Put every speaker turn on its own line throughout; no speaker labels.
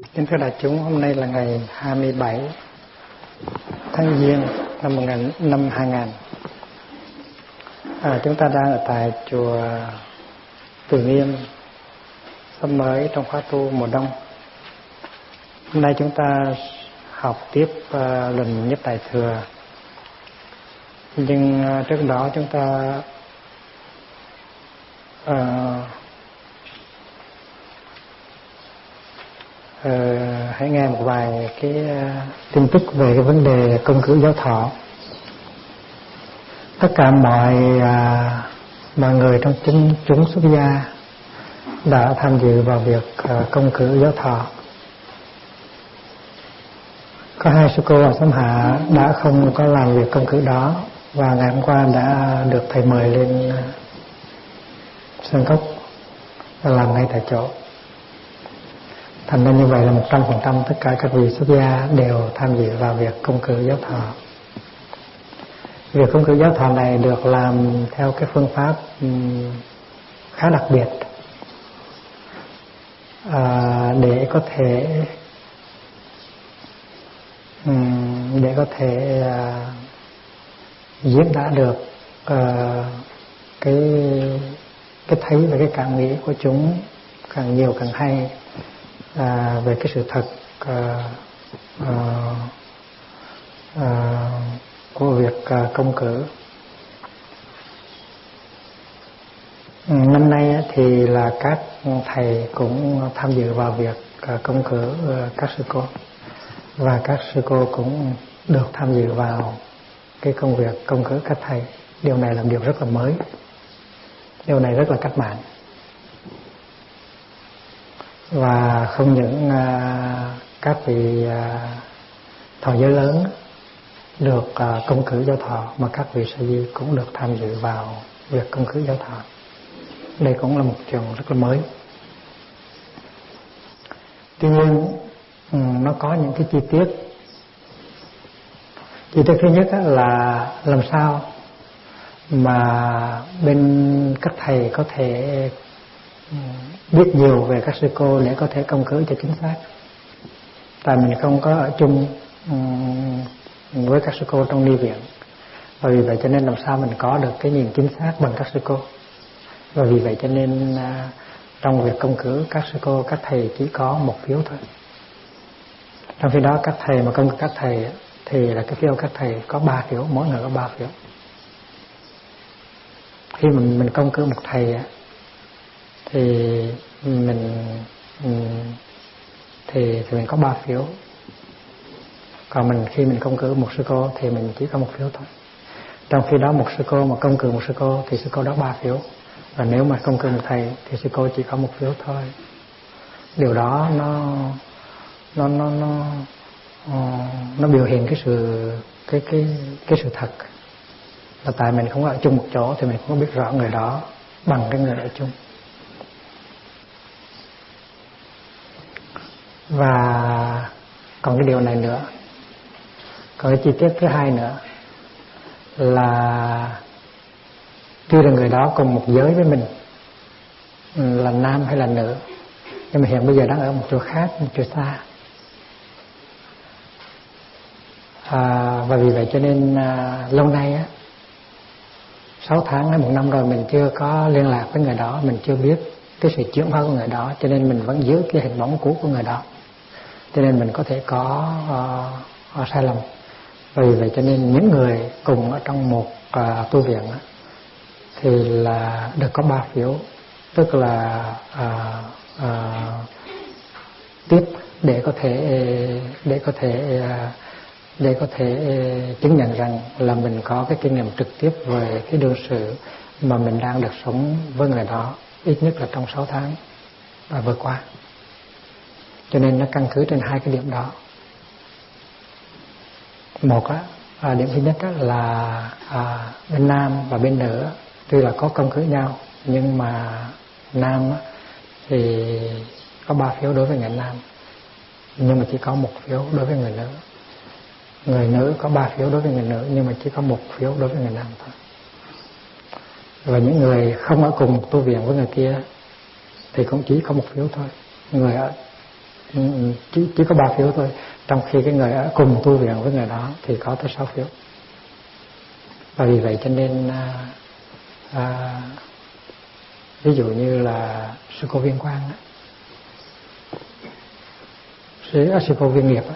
Kính thưa đại chúng, hôm nay là ngày 27 tháng Giêng năm 2000. Chúng ta đang ở tại chùa Từ Nghiêm, xóm mới trong khóa tu mùa đông. Hôm nay chúng ta học tiếp luận Nhất Đại Thừa. Nhưng trước đó chúng ta hãy nghe một vài cái tin tức về cái vấn đề công cử giáo thọ. Tất cả mọi người trong chúng xuất gia đã tham dự vào việc công cử giáo thọ. Có hai sư cô ở xóm Hạ đã không có làm việc công cử đó, và ngày hôm qua đã được thầy mời lên sân cốc và làm ngay tại chỗ. Thành ra như vậy là 100% tất cả các vị xuất gia đều tham dự vào việc công cử giáo thọ. Việc công cử giáo thọ này được làm theo cái phương pháp khá đặc biệt, để có thể diễn tả được cái thấy và cái cảm nghĩ của chúng càng nhiều càng hay về cái sự thật của việc công cử. Năm nay thì là các thầy cũng tham dự vào việc công cử các sư cô, và các sư cô cũng được tham dự vào cái công việc công cử các thầy. Điều này là điều rất là mới, điều này rất là cách mạng. Và không những các vị thọ giới lớn được công cử giáo thọ, mà các vị sa di cũng được tham dự vào việc công cử giáo thọ. Đây cũng là một chuyện rất là mới. Tuy nhiên nó có những cái chi tiết. Chi tiết thứ nhất là làm sao mà bên các thầy có thể biết nhiều về các sư cô để có thể công cử cho chính xác. Tại mình không có ở chung với các sư cô trong ni viện, và vì vậy cho nên làm sao mình có được cái nhìn chính xác bằng các sư cô. Và vì vậy cho nên trong việc công cử các sư cô, các thầy chỉ có một phiếu thôi. Trong khi đó các thầy mà công cử các thầy thì là cái phiếu các thầy có 3 phiếu, mỗi người có 3 phiếu. Khi mình công cử một thầy thì mình có 3 phiếu. Còn khi mình công cử một sư cô thì mình chỉ có 1 phiếu thôi. Trong khi đó một sư cô mà công cử một sư cô thì sư cô đó 3 phiếu. Và nếu mà công cử một thầy thì sư cô chỉ có 1 phiếu thôi. Điều đó nó biểu hiện cái sự thật là tại mình không ở chung một chỗ thì mình không biết rõ người đó bằng cái người ở chung. Và còn cái điều này nữa, còn cái chi tiết thứ hai nữa là tuy là người đó cùng một giới với mình, là nam hay là nữ, nhưng mà hiện bây giờ đang ở một chỗ khác, một chỗ xa. Và vì vậy cho nên lâu nay 6 tháng hay 1 năm rồi mình chưa có liên lạc với người đó, mình chưa biết cái sự chuyển hóa của người đó, cho nên mình vẫn giữ cái hình bóng cũ của người đó, cho nên mình có thể có sai lầm. Và vì vậy cho nên những người cùng ở trong một tu viện thì là được có 3 phiếu, tức là tiếp để có thể chứng nhận rằng là mình có cái kinh nghiệm trực tiếp về cái đương sự mà mình đang được sống với người đó ít nhất là trong 6 tháng vừa qua. Cho nên nó căn cứ trên 2 cái điểm đó. Một điểm thứ nhất là bên nam và bên nữ tuy là có công cử nhau, nhưng mà nam thì có 3 phiếu đối với người nam, nhưng mà chỉ có 1 phiếu đối với người nữ. Người nữ có 3 phiếu đối với người nữ, nhưng mà chỉ có 1 phiếu đối với người nam thôi. Và những người không ở cùng một tu viện với người kia thì cũng chỉ có 1 phiếu thôi. Người chỉ có 3 phiếu thôi, trong khi cái người ở cùng tu viện với người đó thì có tới 6 phiếu. Và vì vậy cho nên ví dụ như là sư cô Viên Quang đó, sư cô Viên Nghiệp đó,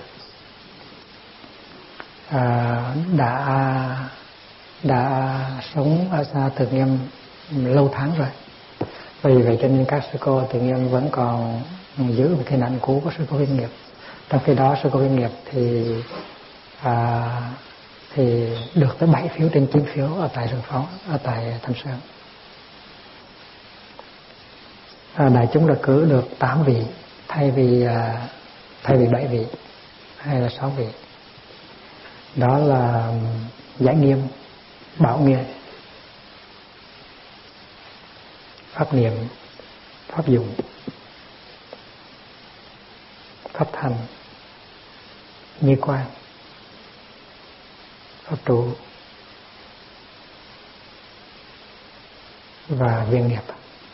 đã sống ở xa Từ Nghiêm lâu tháng rồi. Vì vậy cho nên các sư cô Từ Nghiêm vẫn còn giữ một cái hình ảnh cũ của sư cô Viên Nghiệp. Trong khi đó sư cô Viên Nghiệp thì được tới 7 phiếu trên 9 phiếu ở tại Rừng Pháo, ở tại Thanh Sơn. Đại chúng đã cử được 8 vị thay vì 7 vị hay là 6 vị. Đó là Giải Nghiêm, Bảo Nghiêm, Pháp Niệm, Pháp Dụng, Pháp Thành, Nhi Quang, Pháp Trụ và Viên Nghiệp.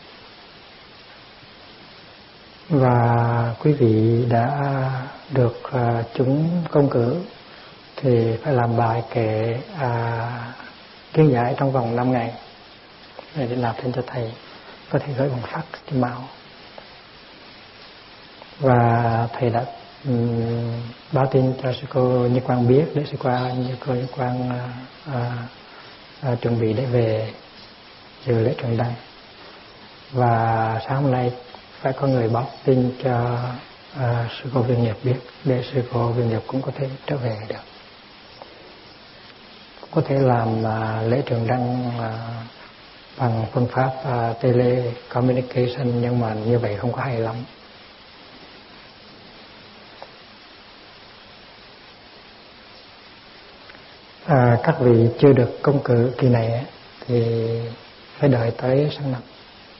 Và quý vị đã được chúng công cử thì phải làm bài kệ kiến giải trong vòng 5 ngày để nộp lên cho thầy, có thể gửi bằng fax trên mạo. Và thầy đã báo tin cho sư cô Như Quang biết để sư cô Như Quang chuẩn bị để về dự lễ truyền đăng. Và sáng hôm nay phải có người báo tin cho sư cô Viên Nghiệp biết để sư cô Viên Nghiệp cũng có thể trở về được, có thể làm lễ truyền đăng bằng phương pháp telecommunication, nhưng mà như vậy không có hay lắm. Các vị chưa được công cử kỳ này thì phải đợi tới sang năm.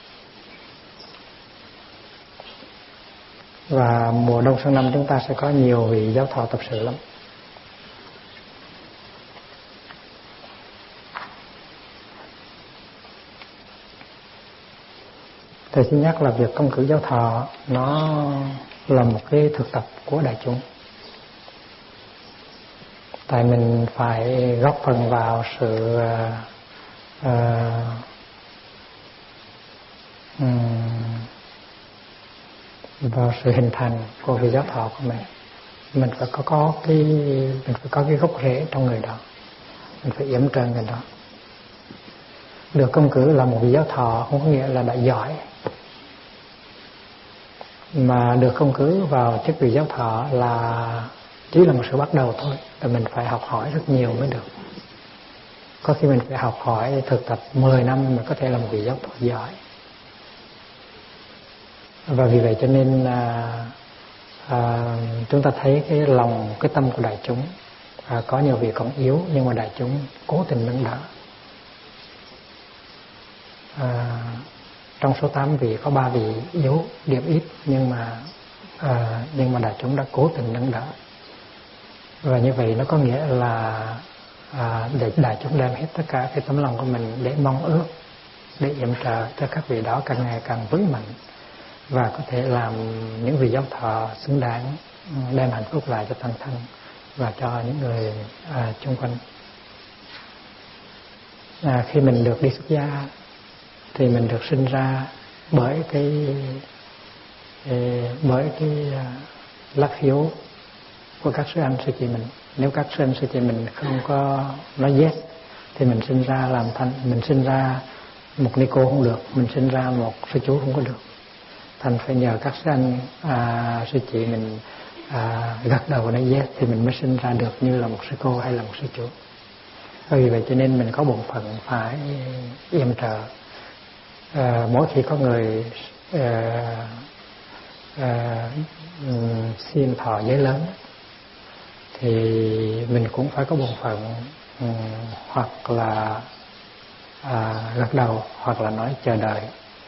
Và mùa đông sang năm chúng ta sẽ có nhiều vị giáo thọ tập sự lắm. Thầy xin nhắc là việc công cử giáo thọ nó là một cái thực tập của đại chúng. Tại mình phải góp phần vào sự hình thành của vị giáo thọ của mình. Mình phải có cái gốc rễ trong người đó, mình phải yểm trợ người đó. Được công cử là một vị giáo thọ không có nghĩa là đã giỏi, mà được công cử vào chức vị giáo thọ là chỉ là một sự bắt đầu thôi. Và mình phải học hỏi rất nhiều mới được. Có khi mình phải học hỏi thực tập 10 năm mới có thể là một vị giáo thọ giỏi. Và vì vậy cho nên chúng ta thấy cái lòng, cái tâm của đại chúng, có nhiều vị còn yếu nhưng mà đại chúng cố tình nâng đỡ. Trong số 8 vị có 3 vị yếu, điểm ít, nhưng mà đại chúng đã cố tình nâng đỡ. Và như vậy nó có nghĩa là để đại chúng đem hết tất cả cái tấm lòng của mình để mong ước, để yểm trợ cho các vị đó càng ngày càng vững mạnh và có thể làm những vị giáo thọ xứng đáng, đem hạnh phúc lại cho tăng thân và cho những người chung quanh. Khi mình được đi xuất gia thì mình được sinh ra bởi cái lá phiếu của các sư anh sư chị mình. Nếu các sư anh sư chị mình không có nói yes thì mình sinh ra làm thành, mình sinh ra một ni cô không được, mình sinh ra một sư chú không có được. Thành phải nhờ các sư anh sư chị mình gật đầu nói yes thì mình mới sinh ra được như là một sư cô hay là một sư chú. Vì vậy cho nên mình có bổn phận phải yểm trợ. Mỗi khi có người xin thọ giới lớn thì mình cũng phải có bổn phận hoặc là gật đầu hoặc là nói chờ đợi.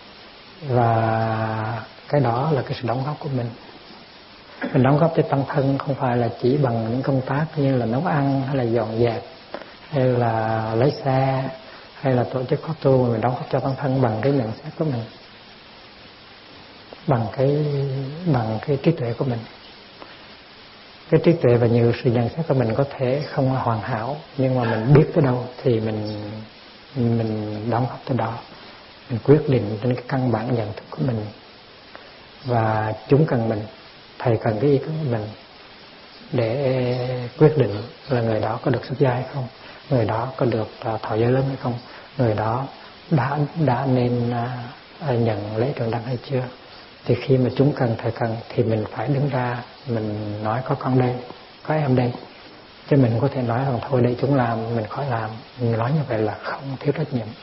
Và cái đó là cái sự đóng góp của mình. Mình đóng góp cho tăng thân không phải là chỉ bằng những công tác như là nấu ăn hay là dọn dẹp hay là lấy xe hay là tổ chức khóa tu. Mình đóng góp cho tăng thân bằng cái nhận xét của mình. bằng cái trí tuệ của mình. Cái trí tuệ và nhiều sự nhận xét của mình có thể không hoàn hảo, nhưng mà mình biết tới đâu thì mình đóng góp tới đó. Mình quyết định trên cái căn bản nhận thức của mình, và chúng cần mình, thầy cần cái ý kiến của mình để quyết định là người đó có được xuất gia hay không, người đó có được thọ giới lớn hay không, người đó đã nên nhận lễ trường đăng hay chưa. Thì khi mà chúng cần, thầy cần, thì mình phải đứng ra mình nói có con đây, có em đây, chứ mình có thể nói rằng thôi đây chúng làm mình khỏi làm. Mình nói như vậy là không, thiếu trách nhiệm.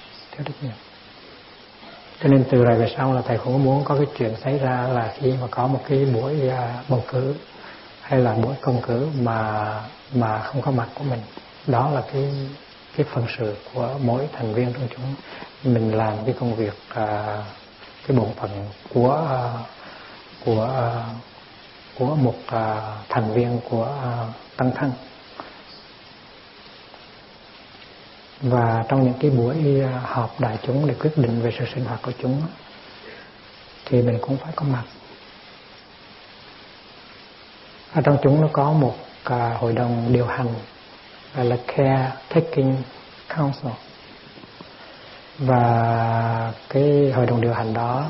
Cho nên từ rồi về sau là thầy không có muốn có cái chuyện xảy ra là khi mà có một cái buổi bầu cử hay là buổi công cử mà không có mặt của mình. Đó là cái phận sự của mỗi thành viên trong chúng. Mình làm cái công việc, cái bổn phận của một thành viên của tăng thân. Và trong những cái buổi họp đại chúng để quyết định về sự sinh hoạt của chúng thì mình cũng phải có mặt. Ở trong chúng nó có một hội đồng điều hành gọi là Caretaking Council, và cái hội đồng điều hành đó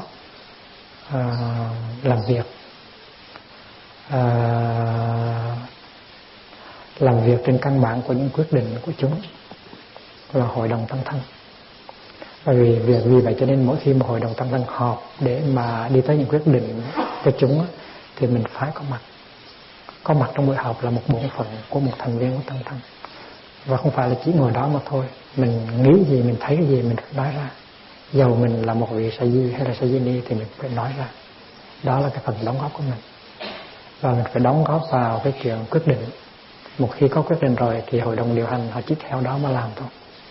làm việc trên căn bản của những quyết định của chúng là hội đồng tăng thân. Và vì vậy cho nên mỗi khi một hội đồng tăng thân họp để mà đi tới những quyết định của chúng thì mình phải có mặt. Có mặt trong buổi họp là một bổn phận của một thành viên của tăng thân, và không phải là chỉ ngồi đó mà thôi. Mình nghĩ gì, mình thấy cái gì mình phải nói ra. Dầu mình là một vị sa di hay là sa di ni thì mình phải nói ra. Đó là cái phần đóng góp của mình, và mình phải đóng góp vào cái chuyện quyết định. Một khi có quyết định rồi thì hội đồng điều hành họ chỉ theo đó mà làm thôi.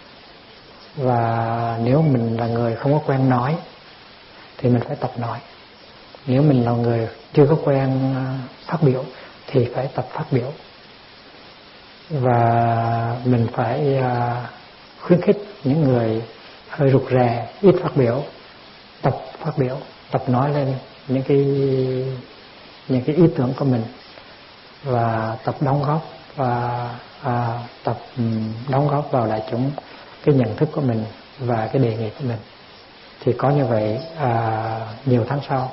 Và nếu mình là người không có quen nói thì mình phải tập nói. Nếu mình là người chưa có quen phát biểu thì phải tập phát biểu. Và mình phải khuyến khích những người hơi rụt rè, ít phát biểu, tập phát biểu, tập nói lên những cái ý tưởng của mình, và tập đóng góp và tập đóng góp vào đại chúng cái nhận thức của mình và cái đề nghị của mình. Thì có như vậy nhiều tháng sau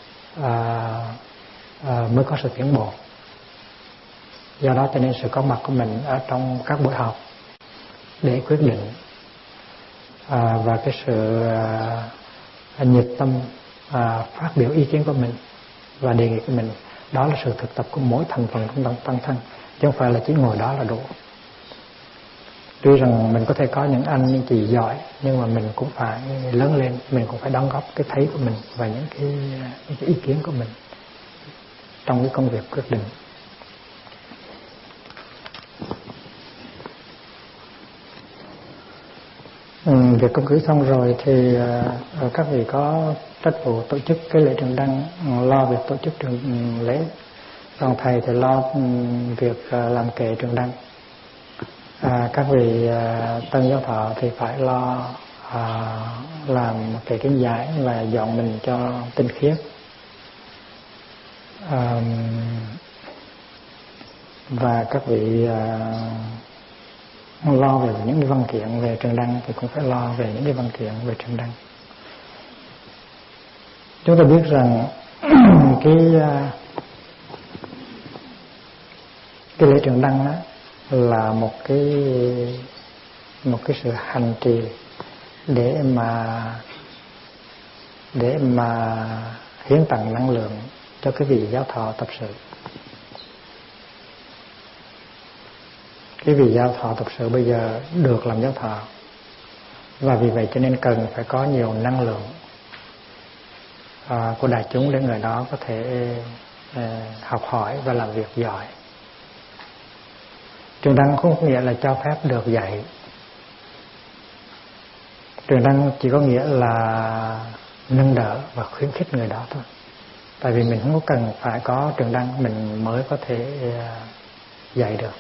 mới có sự tiến bộ. Do đó cho nên sự có mặt của mình ở trong các buổi họp để quyết định và cái sự nhiệt tâm phát biểu ý kiến của mình và đề nghị của mình, đó là sự thực tập của mỗi thành phần trong tăng thân, chứ không phải là chỉ ngồi đó là đủ. Tuy rằng mình có thể có những anh những chị giỏi, nhưng mà mình cũng phải lớn lên, mình cũng phải đóng góp cái thấy của mình và những cái ý kiến của mình trong cái công việc quyết định. Việc công cử xong rồi thì các vị có trách vụ tổ chức cái lễ trường đăng, lo việc tổ chức trường lễ, còn thầy thì lo việc làm kệ trường đăng. Các vị tân giáo thọ thì phải lo làm kệ kiến giải và dọn mình cho tinh khiết. Và các vị lo về những cái văn kiện về trường đăng thì cũng phải lo về những cái văn kiện về trường đăng. Chúng ta biết rằng cái lễ trường đăng đó là một cái sự hành trì để mà hiến tặng năng lượng cho cái vị giáo thọ tập sự. Cái vị giáo thọ tập sự bây giờ được làm giáo thọ, và vì vậy cho nên cần phải có nhiều năng lượng của đại chúng để người đó có thể học hỏi và làm việc giỏi. Trường đăng không có nghĩa là cho phép được dạy. Trường đăng chỉ có nghĩa là nâng đỡ và khuyến khích người đó thôi. Tại vì mình không có cần phải có trường đăng mình mới có thể dạy được.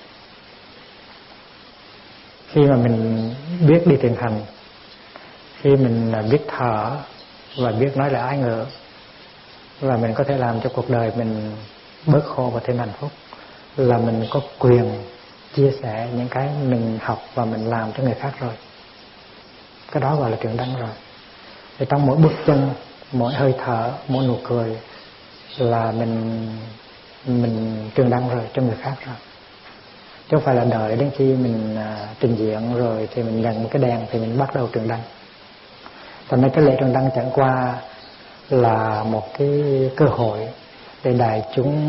Khi mà mình biết đi thiền hành, khi mình biết thở và biết nói lời ái ngữ, và mình có thể làm cho cuộc đời mình bớt khổ và thêm hạnh phúc, là mình có quyền chia sẻ những cái mình học và mình làm cho người khác rồi. Cái đó gọi là truyền đăng rồi. Thì trong mỗi bước chân, mỗi hơi thở, mỗi nụ cười là mình truyền đăng rồi cho người khác rồi. Chứ không phải là đợi đến khi mình trình diễn rồi thì mình nhận một cái đèn thì mình bắt đầu truyền đăng. Thành ra cái lễ truyền đăng chẳng qua là một cái cơ hội để đại chúng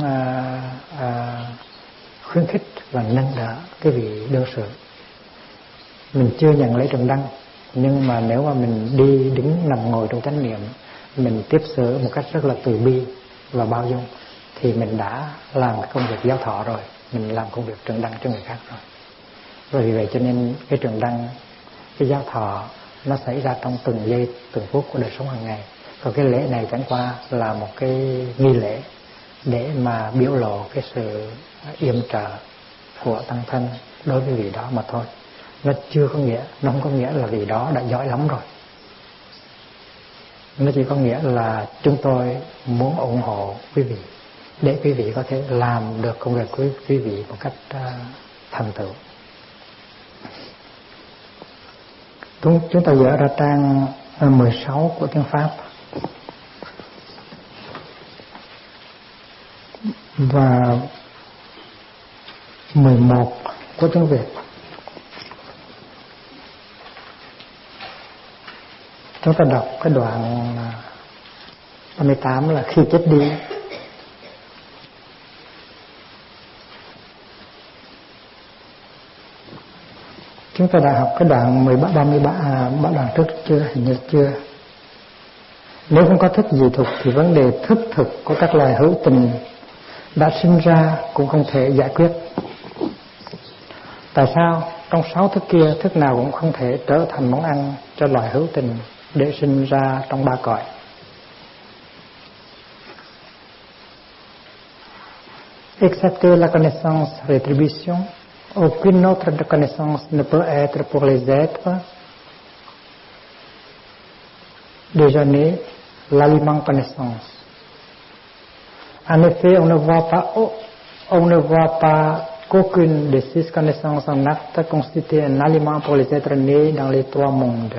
khuyến khích và nâng đỡ cái vị đương sự. Mình chưa nhận lễ truyền đăng, nhưng mà nếu mà mình đi đứng nằm ngồi trong chánh niệm, mình tiếp xử một cách rất là từ bi và bao dung, thì mình đã làm cái công việc giáo thọ rồi, mình làm công việc truyền đăng cho người khác rồi. Và vì vậy cho nên cái truyền đăng, cái giáo thọ nó xảy ra trong từng giây từng phút của đời sống hàng ngày. Còn cái lễ này chẳng qua là một cái nghi lễ để mà biểu lộ cái sự yểm trợ của tăng thân đối với vị đó mà thôi. Nó không có nghĩa là vị đó đã giỏi lắm rồi. Nó chỉ có nghĩa là chúng tôi muốn ủng hộ quý vị để quý vị có thể làm được công việc của quý vị một cách thành tựu. Chúng ta dở ra trang 16 của tiếng Pháp và 11 của tiếng Việt. Chúng ta đọc cái đoạn 38 là khi chết đi. Chúng ta đã học cái đoạn 33 đoạn trước chưa? Hình như chưa. Nếu không có thức dị thục thì vấn đề thức thực của các loài hữu tình đã sinh ra cũng không thể giải quyết. Tại sao trong 6 thức kia, thức nào cũng không thể trở thành món ăn cho loài hữu tình để sinh ra trong 3 cõi? Excepté la connaissance rétribution, aucune autre connaissance ne peut être pour les êtres déjà nés l'aliment connaissance. En effet, on ne voit pas qu'aucune de ces connaissances en acte constitue un aliment pour les êtres nés dans les 3 mondes.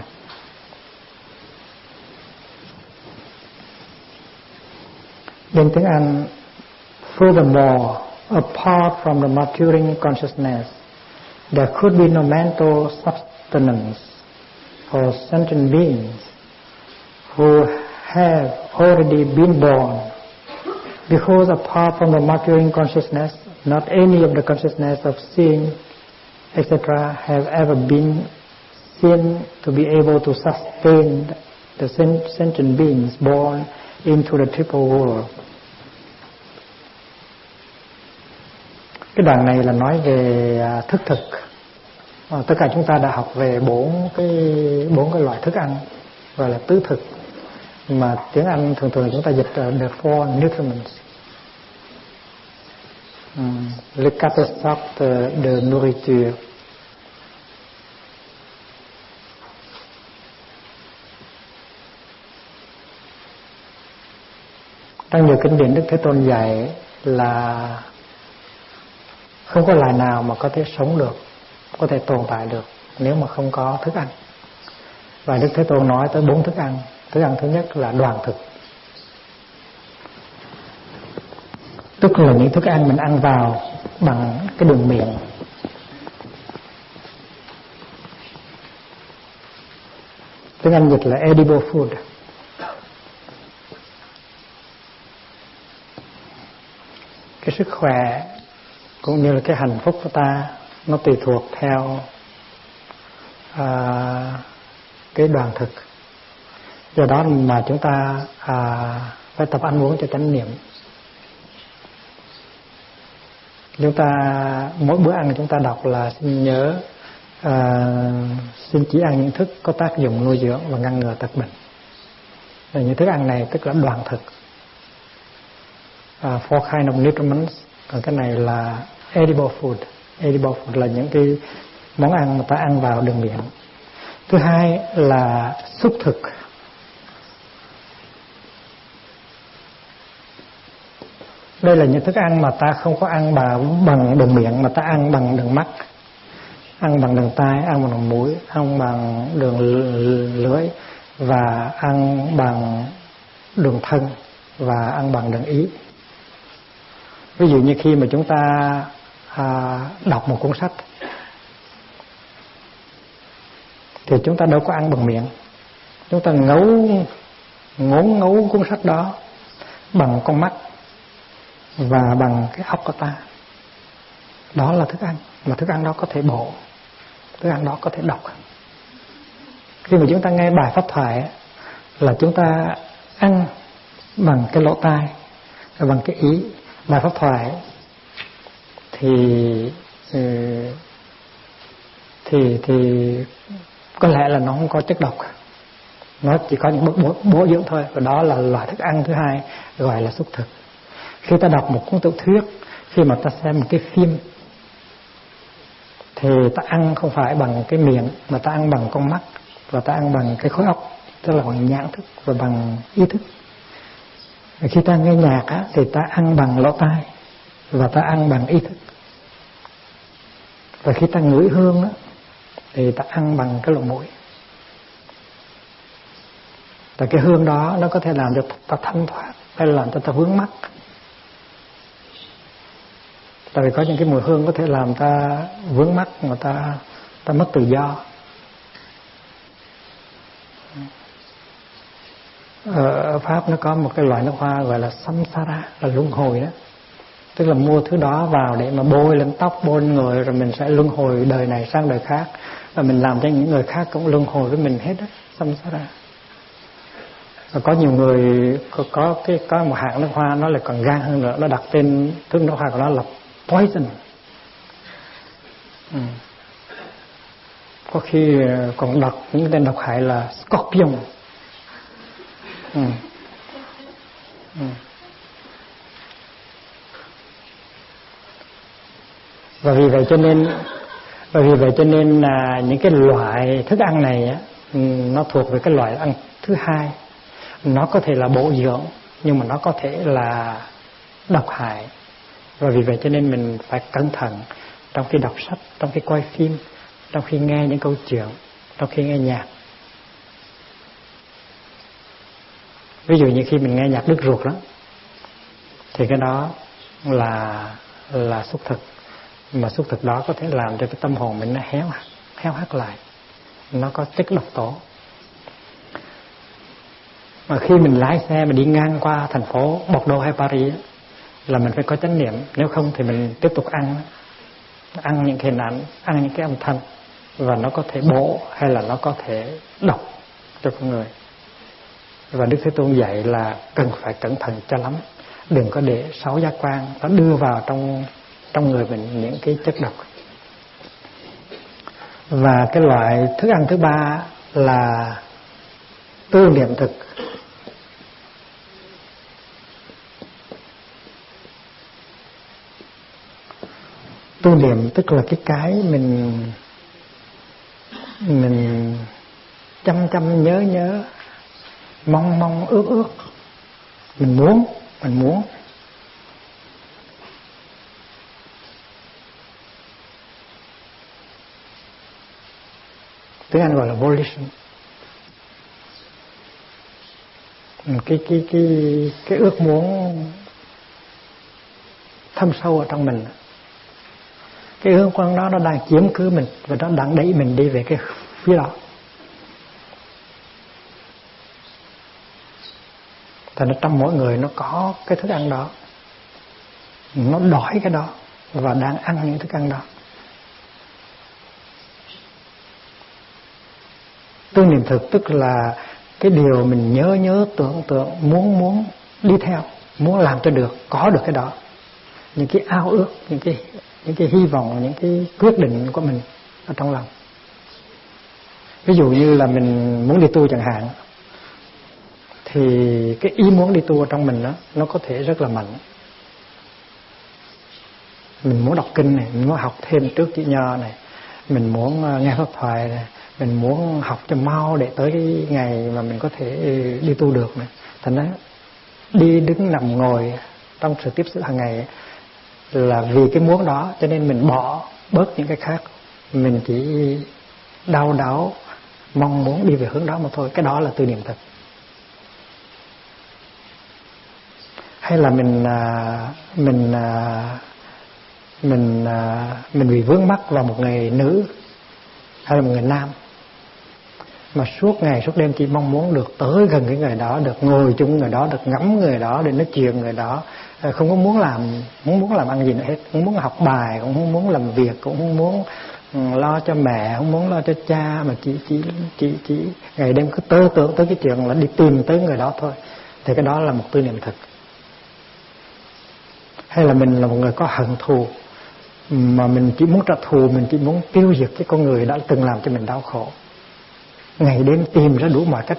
Bên tiếng Anh, furthermore, apart from the maturing consciousness, there could be no mental sustenance for sentient beings who have already been born, because apart from the maturing consciousness, not any of the consciousness of seeing, etc., have ever been seen to be able to sustain the sentient beings born into the triple world. Cái đoạn này là nói về thức thực. Tất cả chúng ta đã học về bốn cái loại thức ăn gọi là tứ thực, mà tiếng Anh thường thường chúng ta dịch the four nutriments. Les quatre sortes de nourriture. Trong nhiều kinh điển Đức Thế Tôn dạy là không có loài nào mà có thể sống được, có thể tồn tại được nếu mà không có thức ăn. Và Đức Thế Tôn nói tới 4 thức ăn. Thức ăn thứ nhất là đoàn thực, tức là những thức ăn mình ăn vào bằng cái đường miệng. Tiếng Anh dịch là edible food. Cái sức khỏe cũng như là cái hạnh phúc của ta nó tùy thuộc theo cái đoàn thực. Do đó mà chúng ta phải tập ăn uống cho chánh niệm. Chúng ta mỗi bữa ăn chúng ta đọc là xin nhớ xin chỉ ăn những thức có tác dụng nuôi dưỡng và ngăn ngừa tật bệnh. Và những thức ăn này tức là đoàn thực, four kind of nutriments. Còn cái này là edible food. Edible food là những cái món ăn mà ta ăn vào đường miệng. Thứ hai là xúc thực. Đây là những thức ăn mà ta không có ăn bằng đường miệng, mà ta ăn bằng đường mắt, ăn bằng đường tai, ăn bằng đường mũi, ăn bằng đường lưỡi, và ăn bằng đường thân, và ăn bằng đường ý. Ví dụ như khi mà chúng ta đọc một cuốn sách thì chúng ta đâu có ăn bằng miệng, chúng ta ngấu cuốn sách đó bằng con mắt và bằng cái óc của ta. Đó là thức ăn, mà thức ăn đó có thể bổ, thức ăn đó có thể độc. Khi mà chúng ta nghe bài pháp thoại là chúng ta ăn bằng cái lỗ tai, bằng cái ý. Bài pháp thoại thì có lẽ là nó không có chất độc, nó chỉ có những bước bổ dưỡng thôi. Và đó là loại thức ăn thứ hai, gọi là xúc thực. Khi ta đọc một cuốn tiểu thuyết, khi mà ta xem một cái phim, thì ta ăn không phải bằng cái miệng, mà ta ăn bằng con mắt, và ta ăn bằng cái khối óc, tức là bằng nhãn thức và bằng ý thức. Khi ta nghe nhạc thì ta ăn bằng lỗ tai và ta ăn bằng ý thức. Và khi ta ngửi hương thì ta ăn bằng cái lỗ mũi. Và cái hương đó nó có thể làm cho ta thanh thoát, hay làm cho ta vướng mắc. Tại vì có những cái mùi hương có thể làm ta vướng mắc, mà ta mất tự do. Ở Pháp nó có một cái loại nước hoa gọi là samsara, là luân hồi đó. Tức là mua thứ đó vào để mà bôi lên tóc, bôi lên người, rồi mình sẽ luân hồi đời này sang đời khác, và mình làm cho những người khác cũng luân hồi với mình hết đó, samsara. Và có nhiều người có một hãng nước hoa nó lại còn gan hơn nữa, nó đặt tên thứ nước hoa của nó là poison. Có khi còn đặt những tên độc hại là scorpion. Và vì vậy cho nên là những cái loại thức ăn này nó thuộc về cái loại ăn thứ hai. Nó có thể là bổ dưỡng, nhưng mà nó có thể là độc hại. Và vì vậy cho nên mình phải cẩn thận trong khi đọc sách, trong khi coi phim, trong khi nghe những câu chuyện, trong khi nghe nhạc. Ví dụ như khi mình nghe nhạc đứt ruột đó, thì cái đó là xúc thực. Mà xúc thực đó có thể làm cho cái tâm hồn mình nó héo hắt lại, nó có chất độc tố. Mà khi mình lái xe mà đi ngang qua thành phố Bordeaux hay Paris là mình phải có chánh niệm, nếu không thì mình tiếp tục ăn những cái hình ảnh, ăn những cái âm thanh, và nó có thể bổ hay là nó có thể độc cho con người. Và Đức Thế Tôn dạy là cần phải cẩn thận cho lắm, đừng có để sáu giác quan nó đưa vào trong người mình những cái chất độc. Và cái loại thức ăn thứ ba là tư niệm thực. Tu niệm tức là cái mình chăm nhớ, mong ước, mình muốn. Tiếng Anh gọi là volition. Cái ước muốn thâm sâu ở trong mình. Cái hướng quan đó nó đang chiếm cứ mình, và nó đang đẩy mình đi về cái phía đó. Thành ra trong mỗi người nó có cái thức ăn đó, nó đói cái đó và đang ăn những thức ăn đó. Tư niệm thực tức là cái điều mình nhớ tưởng muốn đi theo, muốn làm cho được, có được cái đó. Những cái ao ước, những cái hy vọng, những cái quyết định của mình ở trong lòng. Ví dụ như là mình muốn đi tu chẳng hạn, thì cái ý muốn đi tu ở trong mình đó, nó có thể rất là mạnh. Mình muốn đọc kinh này, mình muốn học thêm trước chữ Nho này, mình muốn nghe pháp thoại này, mình muốn học cho mau để tới cái ngày mà mình có thể đi tu được này. Thành ra đi đứng nằm ngồi trong sự tiếp xúc hàng ngày ấy, là vì cái muốn đó cho nên mình bỏ bớt những cái khác, mình chỉ đau đáu mong muốn đi về hướng đó mà thôi. Cái đó là tư niệm thực. Hay là mình bị vướng mắc vào một người nữ hay là một người nam mà suốt ngày suốt đêm chỉ mong muốn được tới gần cái người đó, được ngồi chung người đó, được ngắm người đó, để nói chuyện người đó, không có muốn làm ăn gì nữa hết, không muốn học bài, cũng không muốn làm việc, cũng không muốn lo cho mẹ, không muốn lo cho cha, mà chỉ ngày đêm cứ tơ tưởng tới cái chuyện là đi tìm tới người đó thôi. Thì cái đó là một tư niệm thực. Hay là mình là một người có hận thù mà mình chỉ muốn trả thù, mình chỉ muốn tiêu diệt cái con người đã từng làm cho mình đau khổ, ngày đêm tìm ra đủ mọi cách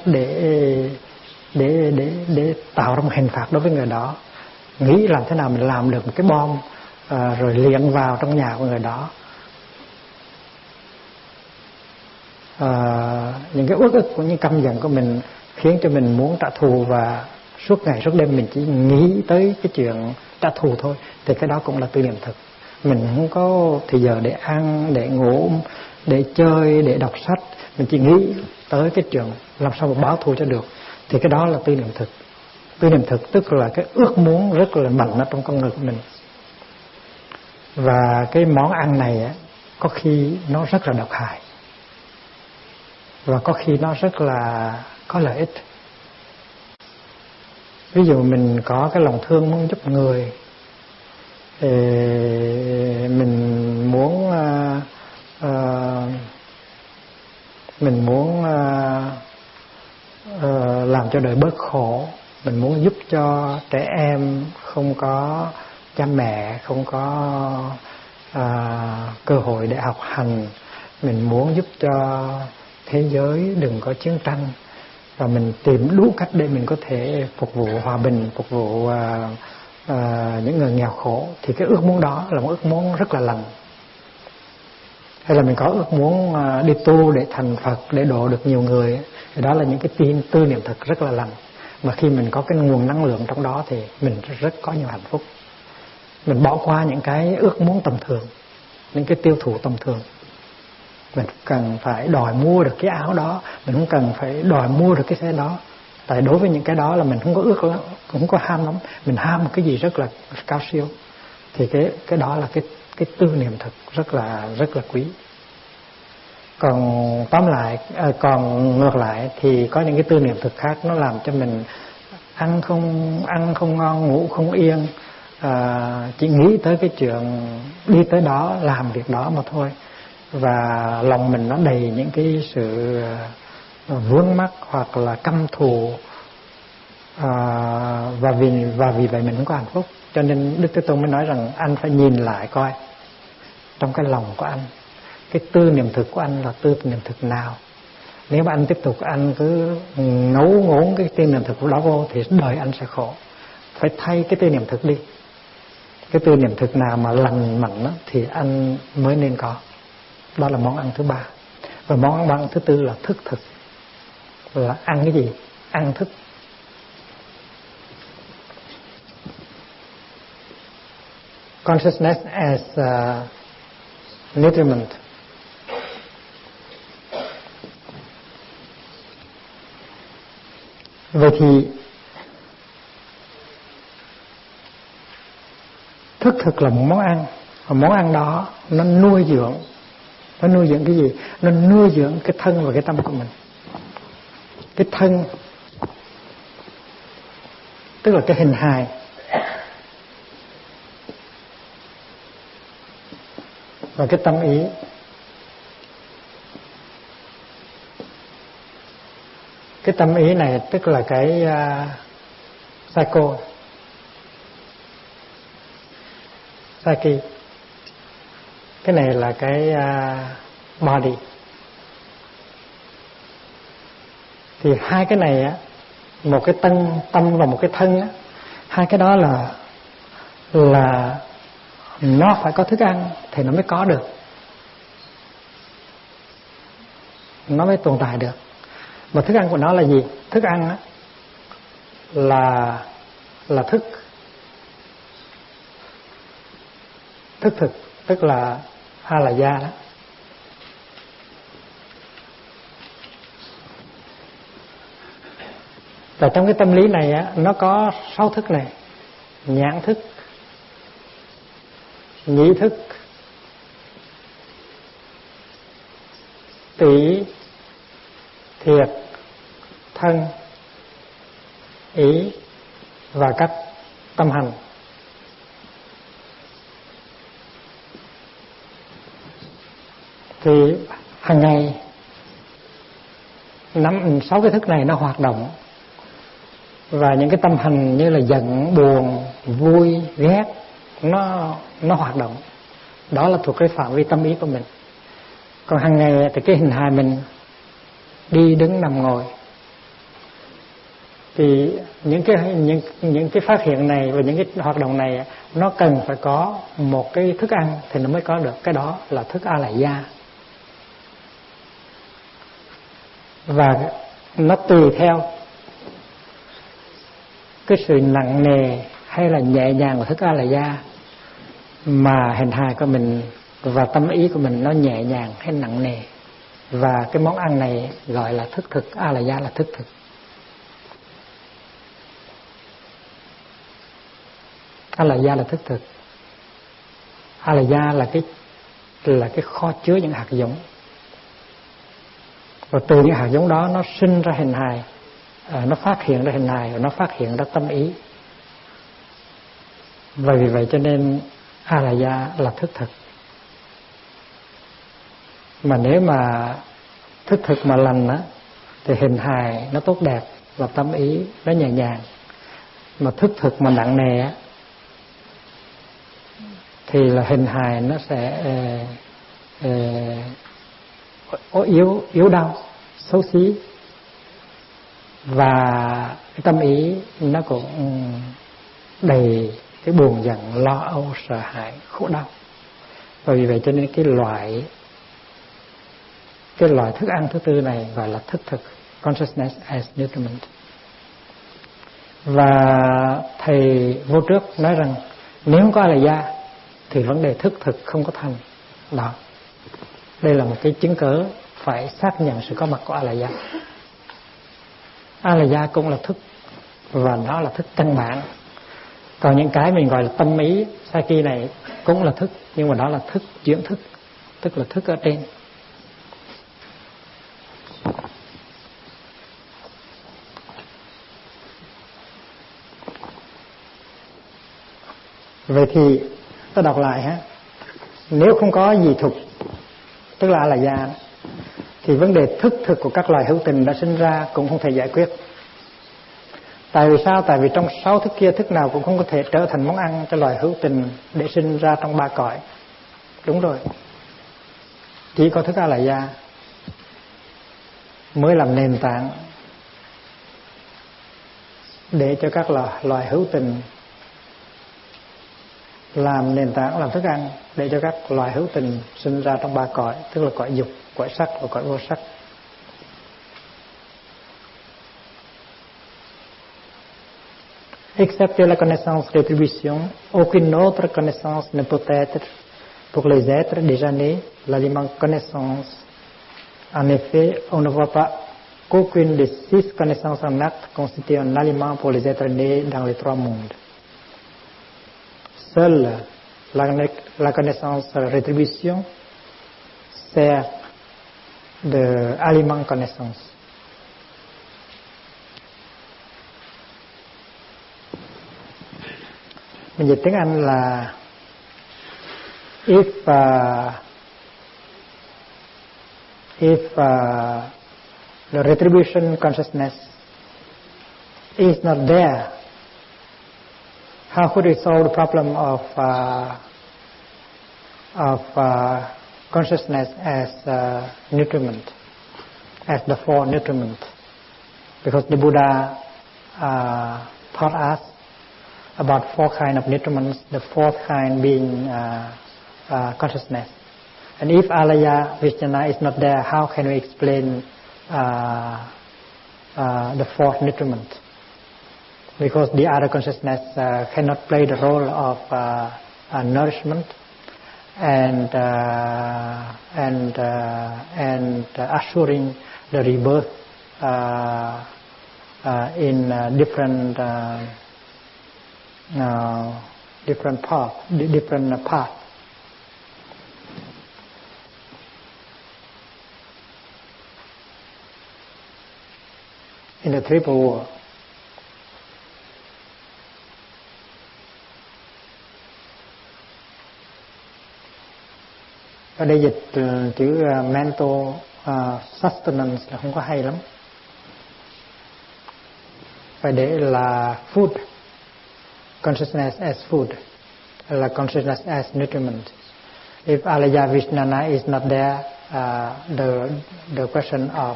để tạo ra một hình phạt đối với người đó, nghĩ làm thế nào mình làm được một cái bom rồi liệng vào trong nhà của người đó. Những cái uất ức của những căm giận của mình khiến cho mình muốn trả thù, và suốt ngày suốt đêm mình chỉ nghĩ tới cái chuyện trả thù thôi. Thì cái đó cũng là tư niệm thực. Mình không có thời giờ để ăn, để ngủ, để chơi, để đọc sách, mình chỉ nghĩ tới cái chuyện làm sao mà báo thù cho được. Thì cái đó là tư niệm thực. Tư niệm thực tức là cái ước muốn rất là mạnh ở trong con người của mình. Và cái món ăn này á, có khi nó rất là độc hại, và có khi nó rất là có lợi ích. Ví dụ mình có cái lòng thương muốn giúp người, thì mình muốn làm cho đời bớt khổ, mình muốn giúp cho trẻ em không có cha mẹ, không có cơ hội để học hành, mình muốn giúp cho thế giới đừng có chiến tranh, và mình tìm đủ cách để mình có thể phục vụ hòa bình, phục vụ những người nghèo khổ. Thì cái ước muốn đó là một ước muốn rất là lành. Hay là mình có ước muốn đi tu để thành Phật, để độ được nhiều người, thì đó là những cái tư niệm thực rất là lành. Mà khi mình có cái nguồn năng lượng trong đó thì mình rất có nhiều hạnh phúc. Mình bỏ qua những cái ước muốn tầm thường, những cái tiêu thụ tầm thường. Mình cần phải đòi mua được cái áo đó, mình không cần phải đòi mua được cái xe đó. Tại đối với những cái đó là mình không có ước lắm, cũng không có ham lắm. Mình ham một cái gì rất là cao siêu. Thì cái đó là cái tư niệm thực rất là quý. Còn tóm lại, còn ngược lại thì có những cái tư niệm thực khác, nó làm cho mình ăn không ngon, ngủ không yên, chỉ nghĩ tới cái chuyện đi tới đó làm việc đó mà thôi. Và lòng mình nó đầy những cái sự vướng mắc hoặc là căm thù, và vì vậy mình không có hạnh phúc. Cho nên Đức Thế Tôn mới nói rằng anh phải nhìn lại coi trong cái lòng của anh, cái tư niệm thực của anh là tư niệm thực nào. Nếu mà anh tiếp tục anh cứ ngấu ngốn cái tư niệm thực đó vô thì đời anh sẽ khổ. Phải thay cái tư niệm thực đi. Cái tư niệm thực nào mà lành mạnh đó, thì anh mới nên có. Đó là món ăn thứ ba. Và món ăn thứ tư là thức thực. Là ăn cái gì? Ăn thức. Consciousness as nutriment. Vậy thì thức thực là một món ăn, và món ăn đó nó nuôi dưỡng cái gì? Nó nuôi dưỡng cái thân và cái tâm của mình. Cái thân tức là cái hình hài, và cái tâm ý. Cái tâm ý này tức là cái psycho, psyche. Cái này là cái body. Thì hai cái này á, một cái tâm và một cái thân á, hai cái đó là nó phải có thức ăn thì nó mới có được, nó mới tồn tại được. Mà thức ăn của nó là gì? Thức ăn á là thức. thức thực, tức là A-la-gia đó. Và trong cái tâm lý này á, nó có 6 thức này: nhãn thức, nhĩ thức, tỷ, thiệt, thân, ý và các tâm hành. Thì hàng ngày 6 cái thức này nó hoạt động, và những cái tâm hành như là giận, buồn, vui, ghét nó hoạt động. Đó là thuộc cái phạm vi tâm ý của mình. Còn hàng ngày thì cái hình hài mình đi đứng nằm ngồi, thì những cái phát hiện này và những cái hoạt động này nó cần phải có một cái thức ăn thì nó mới có được. Cái đó là thức A-la-gia. Và nó tùy theo cái sự nặng nề hay là nhẹ nhàng của thức A-la-gia mà hình hài của mình và tâm ý của mình nó nhẹ nhàng hay nặng nề. Và cái món ăn này gọi là thức thực. A-la-gia là thức thực. A-la-gia là thức thực. A-la-gia là cái kho chứa những hạt giống, và từ những hạt giống đó nó sinh ra hình hài, nó phát hiện ra hình hài, và nó phát hiện ra tâm ý. Và vì vậy cho nên A-la-gia là thức thực. Mà nếu mà thức thực mà lành á, thì hình hài nó tốt đẹp và tâm ý nó nhẹ nhàng. Mà thức thực mà nặng nề á, thì là hình hài nó sẽ yếu đau, xấu xí, và cái tâm ý nó cũng đầy cái buồn giận, lo âu, sợ hãi, khổ đau. Và vì vậy cho nên cái loại thức ăn thứ tư này gọi là thức thực, consciousness as nutriment. Và thầy vô trước nói rằng nếu không có A-la-gia thì vấn đề thức thực không có thành. Đó, đây là một cái chứng cớ phải xác nhận sự có mặt của A-la-gia. A-la-gia cũng là thức, và nó là thức căn bản. Còn những cái mình gọi là tâm ý, Saki này cũng là thức, nhưng mà đó là thức chuyển thức, tức là thức ở trên. Vậy thì tôi đọc lại ha. Nếu không có dị thục, tức là A-la-gia, thì vấn đề thức thực của các loài hữu tình đã sinh ra cũng không thể giải quyết. Tại vì sao? Tại vì trong 6 thức kia, thức nào cũng không có thể trở thành món ăn cho loài hữu tình để sinh ra trong 3 cõi. Đúng rồi, chỉ có thức A-la-gia mới làm nền tảng để cho các loài hữu tình, làm nền tảng, làm thức ăn để cho các loài hữu tình sinh ra trong 3 cõi, tức là cõi dục, cõi sắc và cõi vô sắc. Excepté la connaissance rétribution, aucune autre connaissance ne peut être pour les êtres déjà nés l'aliment connaissance. En effet, on ne voit pas qu'aucune des 6 connaissances en acte constitue un aliment pour les êtres nés dans les 3 mondes. Seule la connaissance rétribution sert de aliment connaissance. Mình dịch tiếng Anh là if the retribution consciousness is not there, how could it solve the problem of consciousness as nutriment, as the 4 nutriment? Because the Buddha taught us about 4 kinds of nutriments, the 4th kind being consciousness. And if Alaya Vijnana is not there, how can we explain the 4th nutriment? Because the other consciousness cannot play the role of nourishment, and assuring the rebirth in different path. In the triple world. Ở đây dịch chữ mental sustenance là không có hay lắm. Phải để là food, consciousness as food, là consciousness as nutriment. If Alaya Vijnana is not there, the question of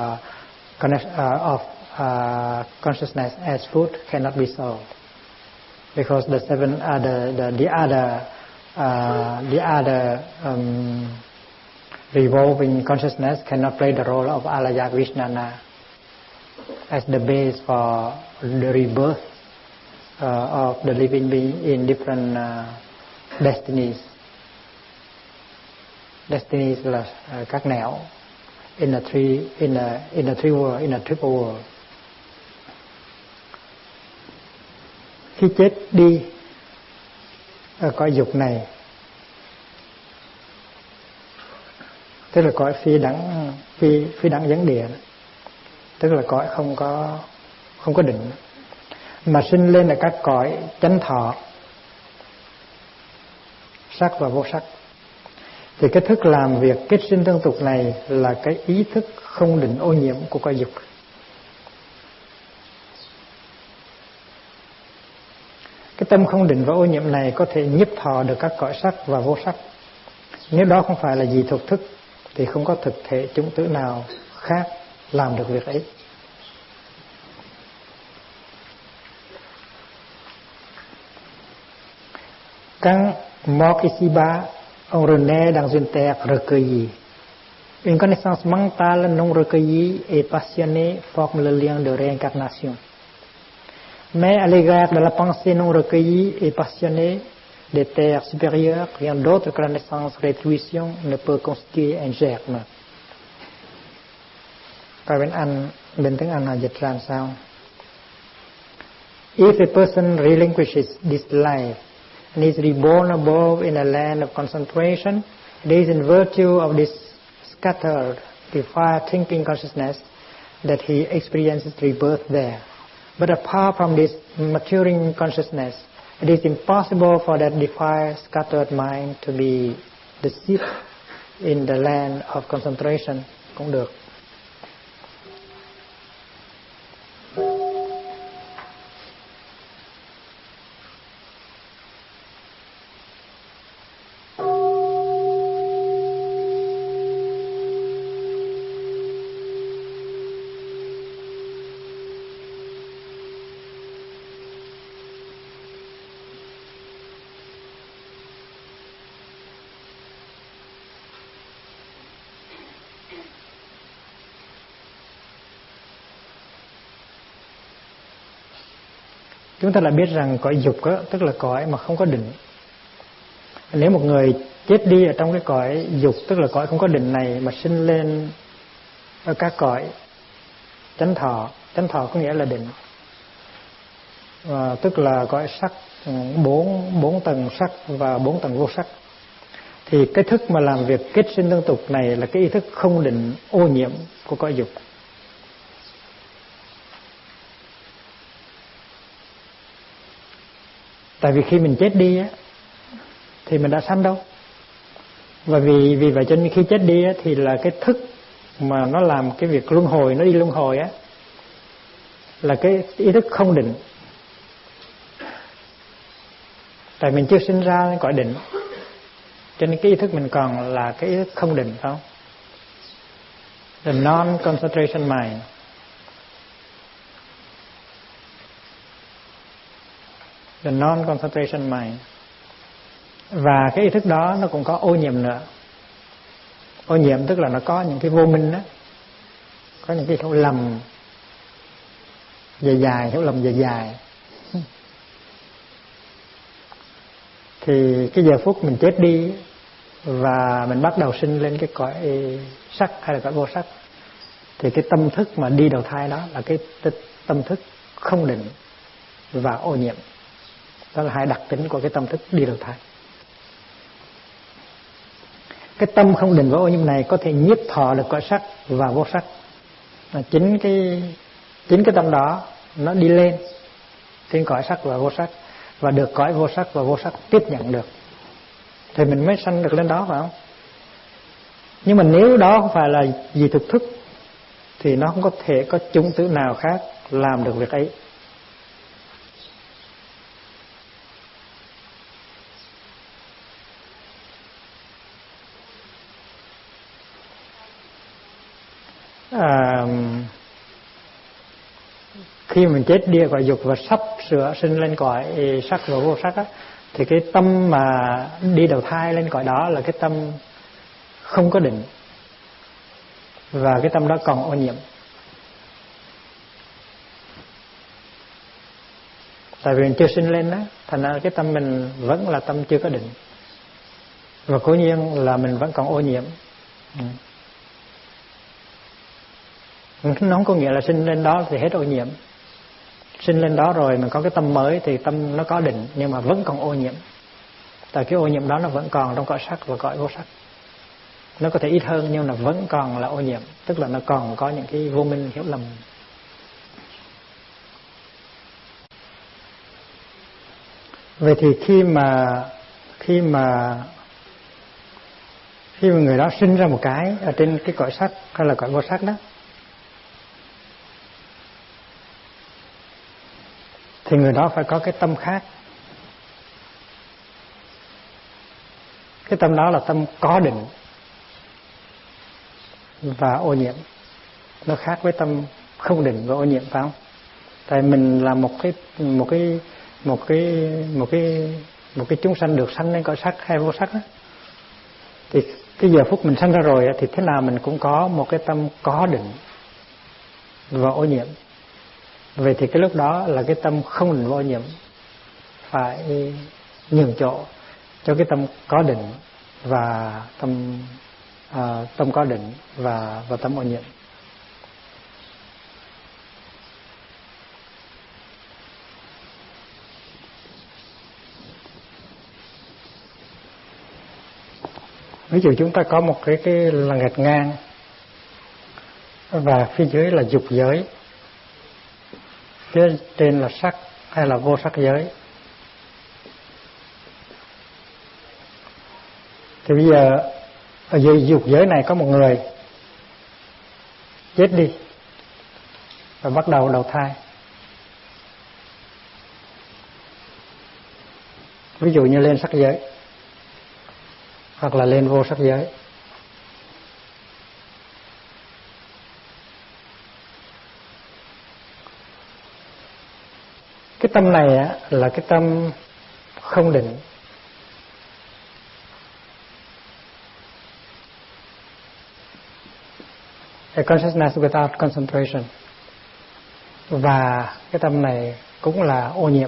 consciousness as food cannot be solved, because the other revolving consciousness cannot play the role of Alaya Vijnana as the base for the rebirth of the living being in different destinies. Destinies là các nẻo in a triple world. Khi chết đi ở cõi dục này, tức là cõi phi đẳng vấn địa, tức là cõi không có định, mà sinh lên ở các cõi chánh thọ, sắc và vô sắc, thì cái thức làm việc kết sinh tương tục này là cái ý thức không định ô nhiễm của cõi dục. Cái tâm không định và ô nhiễm này có thể nhiếp thọ được các cõi sắc và vô sắc. Nếu đó không phải là dị thuộc thức thì không có thực thể chủng tử nào khác làm được việc ấy. Quand mort ici-bas, on renaît dans une terre recueillie. Une connaissance mentale non recueillie et passionnée forme le lien de réincarnation. Mais à l'égard de la pensée non recueillie et passionnée des terres supérieures, rien d'autre que la naissance rétribution ne peut constituer un germe. Coi bên tiếng Anh là dịch ra làm sao? If a person relinquishes this life and is reborn above in a land of concentration, it is in virtue of this scattered, defiled thinking consciousness that he experiences rebirth there. But apart from this maturing consciousness, it is impossible for that defiled, scattered mind to be the seat in the land of concentration. Cũng được. Chúng ta đã biết rằng cõi dục đó, tức là cõi mà không có định. Nếu một người chết đi ở trong cái cõi dục, tức là cõi không có định này, mà sinh lên ở các cõi chánh thọ có nghĩa là định, tức là cõi sắc, bốn tầng sắc và 4 tầng vô sắc, thì cái thức mà làm việc kết sinh tương tục này là cái ý thức không định ô nhiễm của cõi dục. Tại vì khi mình chết đi á, thì mình đã sanh đâu. Và vì vậy cho nên khi chết đi á, thì là cái thức mà nó làm cái việc luân hồi, nó đi luân hồi á, là cái ý thức không định. Tại mình chưa sinh ra cõi định, cho nên cái ý thức mình còn là cái ý thức không định, phải không? The non-concentration mind. The non-concentration mind. Và cái ý thức đó nó cũng có ô nhiễm nữa. Ô nhiễm tức là nó có những cái vô minh đó, có những cái hiểu lầm dài, hiểu lầm dài. Thì cái giờ phút mình chết đi và mình bắt đầu sinh lên cái cõi sắc hay là cõi vô sắc, thì cái tâm thức mà đi đầu thai đó là cái tâm thức không định và ô nhiễm. Đó là hai đặc tính của cái tâm thức đi đầu thai. Cái tâm không định và ô nhiễm này có thể nhiếp thọ được cõi sắc và vô sắc. Chính cái tâm đó nó đi lên trên cõi sắc và vô sắc, và được cõi vô sắc và vô sắc tiếp nhận được, thì mình mới sanh được lên đó, phải không? Nhưng mà nếu đó không phải là gì thực thức thì nó không có thể có chủng tử nào khác làm được việc ấy. Khi mình chết đi cõi dục và sắp sửa sinh lên cõi sắc và vô sắc á, thì cái tâm mà đi đầu thai lên cõi đó là cái tâm không có định, và cái tâm đó còn ô nhiễm. Tại vì mình chưa sinh lên đó, thành ra cái tâm mình vẫn là tâm chưa có định, và cố nhiên là mình vẫn còn ô nhiễm. Nó không có nghĩa là sinh lên đó thì hết ô nhiễm. Sinh lên đó rồi mình có cái tâm mới thì tâm nó có định, nhưng mà vẫn còn ô nhiễm. Tại cái ô nhiễm đó nó vẫn còn trong cõi sắc và cõi vô sắc. Nó có thể ít hơn nhưng mà vẫn còn là ô nhiễm, tức là nó còn có những cái vô minh hiểu lầm. Vậy thì khi mà người đó sinh ra một cái ở trên cái cõi sắc hay là cõi vô sắc đó, thì người đó phải có cái tâm khác. Cái tâm đó là tâm có định và ô nhiễm. Nó khác với tâm không định và ô nhiễm, phải không? Tại mình là một cái chúng sanh được sanh lên cõi sắc hay vô sắc đó, thì cái giờ phút mình sanh ra rồi thì thế nào mình cũng có một cái tâm có định và ô nhiễm. Vậy thì cái lúc đó là cái tâm không định và ô nhiễm phải nhường chỗ cho cái tâm có định và tâm có định và tâm ô nhiễm. Ví dụ chúng ta có một cái là gạch ngang, và phía dưới là dục giới, phía trên là sắc hay là vô sắc giới. Thì bây giờ ở dưới dục giới này có một người chết đi và bắt đầu đầu thai. Ví dụ như lên sắc giới hoặc là lên vô sắc giới. Cái tâm này là cái tâm không định. A consciousness without concentration. Và cái tâm này cũng là ô nhiễm.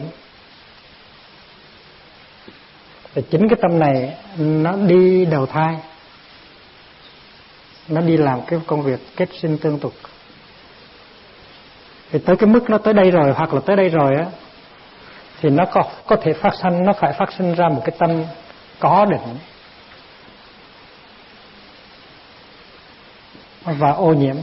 Thì chính cái tâm này nó đi đầu thai, nó đi làm cái công việc kết sinh tương tục. Thì tới cái mức nó tới đây rồi hoặc là tới đây rồi á, thì nó có thể phát sinh, nó phải phát sinh ra một cái tâm có định và ô nhiễm.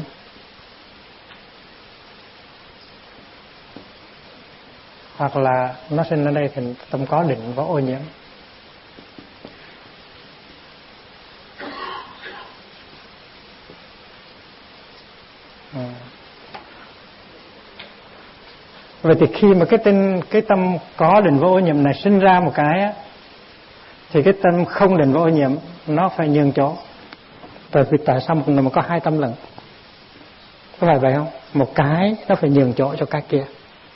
Hoặc là nó sinh ở đây thì tâm có định và ô nhiễm. Vậy thì khi mà cái tâm có định và ô nhiễm này sinh ra một cái á, thì cái tâm không định và ô nhiễm nó phải nhường chỗ. Tại sao một người mà có hai tâm lận? Có phải vậy không? Một cái nó phải nhường chỗ cho cái kia.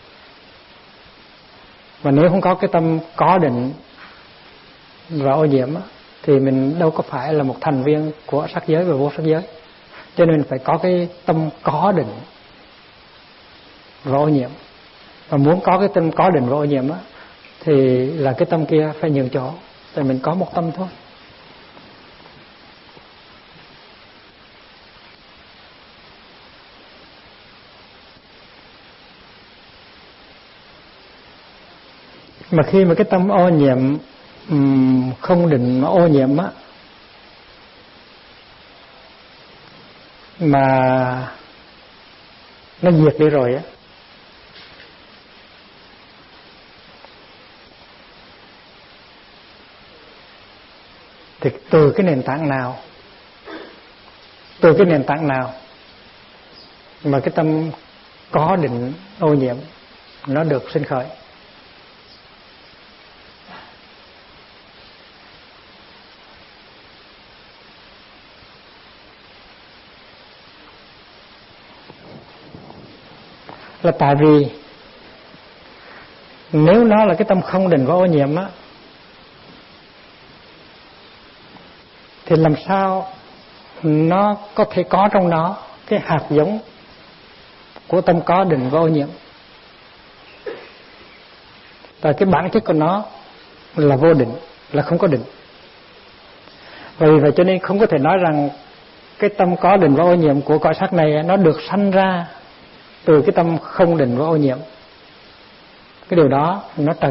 Và nếu không có cái tâm có định và ô nhiễm á, thì mình đâu có phải là một thành viên của sắc giới và vô sắc giới. Cho nên phải có cái tâm có định và ô nhiễm. Và muốn có cái tâm có định và ô nhiễm á, thì là cái tâm kia phải nhường chỗ. Tại mình có một tâm thôi. Mà khi mà cái tâm ô nhiễm không định nó ô nhiễm á, mà nó diệt đi rồi á, thì từ cái nền tảng nào mà cái tâm có định ô nhiễm nó được sinh khởi? Là tại vì nếu nó là cái tâm không định và ô nhiễm á, thì làm sao nó có thể có trong nó cái hạt giống của tâm có định và ô nhiễm? Tại cái bản chất của nó là vô định, là không có định. Vì vậy cho nên không có thể nói rằng cái tâm có định và ô nhiễm của cõi sắc này nó được sanh ra từ cái tâm không định và ô nhiễm. Cái điều đó nó trật.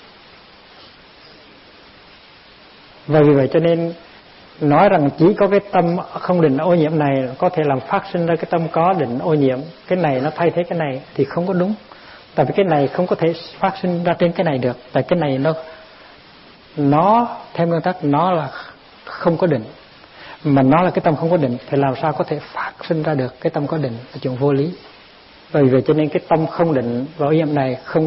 Và vì vậy cho nên nói rằng chỉ có cái tâm không định ô nhiễm này có thể làm phát sinh ra cái tâm có định ô nhiễm, cái này nó thay thế cái này, thì không có đúng. Tại vì cái này không có thể phát sinh ra trên cái này được. Tại cái này nó theo nguyên tắc nó là không có định, mà nó là cái tâm không có định, thì làm sao có thể phát sinh ra được cái tâm có định? Là chuyện vô lý. Vì vậy cho nên cái tâm không định và ô nhiễm này không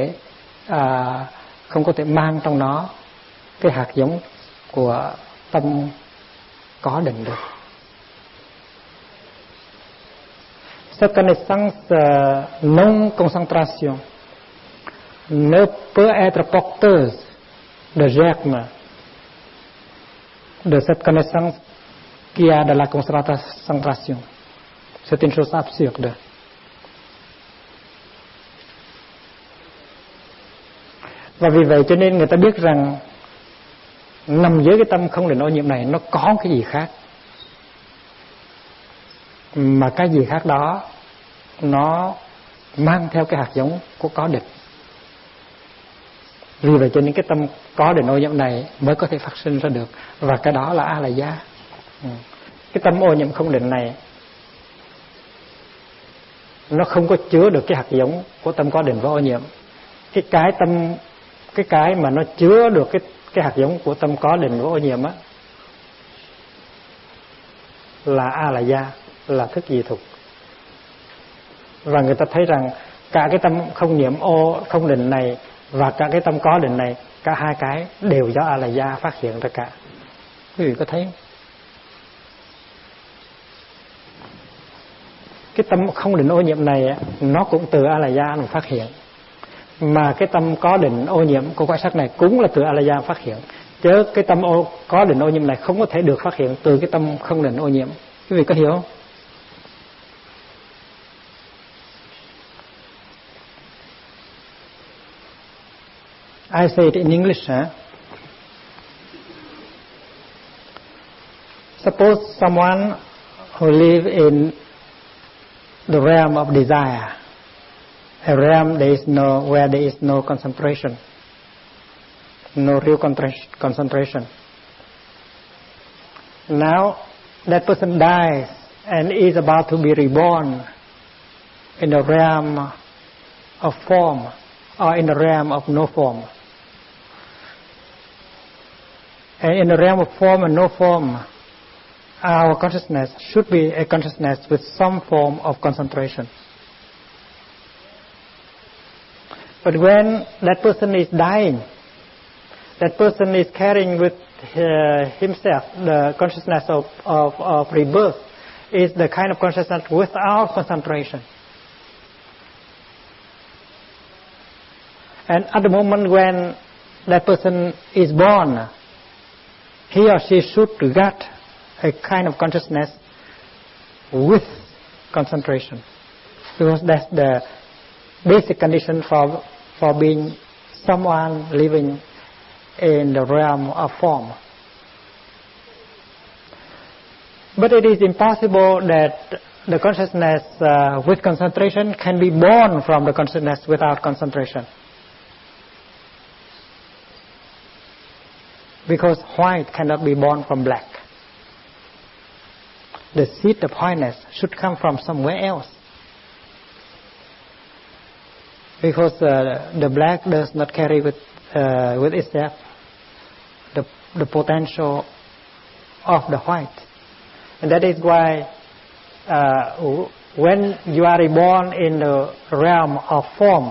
có thể mang trong nó cái hạt giống của tâm có định được. Cette connaissance non concentration ne peut être porteuse de germe de cette connaissance qui a de la concentration. C'est une chose absurde. Và vì vậy cho nên người ta biết rằng nằm dưới cái tâm không định ô nhiễm này nó có cái gì khác, mà cái gì khác đó nó mang theo cái hạt giống của có định. Vì vậy cho nên cái tâm có định ô nhiễm này mới có thể phát sinh ra được, và cái đó là A La Gia. Cái tâm ô nhiễm không định này nó không có chứa được cái hạt giống của tâm có định và ô nhiễm. Cái mà nó chứa được cái hạt giống của tâm có định và ô nhiễm á là A La Gia, là thức dị thục. Và người ta thấy rằng cả cái tâm không định này và cả cái tâm có định này, cả hai cái đều do A La Gia phát hiện ra cả. Quý vị có thấy cái tâm không định ô nhiễm này nó cũng từ A La Gia mà phát hiện, mà cái tâm có định ô nhiễm của cõi sắc này cũng là từ A La Gia phát hiện, chứ cái tâm có định ô nhiễm này không có thể được phát hiện từ cái tâm không định ô nhiễm. Quý vị có hiểu không? I say it in English. Suppose someone who live in the realm of desire, a realm where there is no concentration, no real concentration. Now that person dies and is about to be reborn in the realm of form or in the realm of no form. And in the realm of form and no form, our consciousness should be a consciousness with some form of concentration. But when that person is dying, that person is carrying with himself the consciousness of rebirth, is the kind of consciousness without concentration. And at the moment when that person is born, he or she should get a kind of consciousness with concentration, because that's the basic condition for being someone living in the realm of form. But it is impossible that the consciousness with concentration can be born from the consciousness without concentration. because white cannot be born from black. The seed of whiteness should come from somewhere else. Because the black does not carry with itself the potential of the white. And that is why when you are reborn in the realm of form,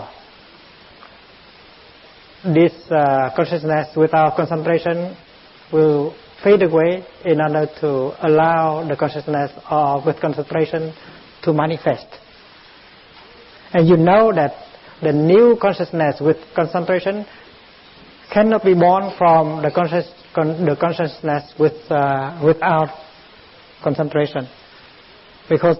this consciousness without concentration will fade away in order to allow the consciousness with concentration to manifest. And you know that the new consciousness with concentration cannot be born from the consciousness without concentration, because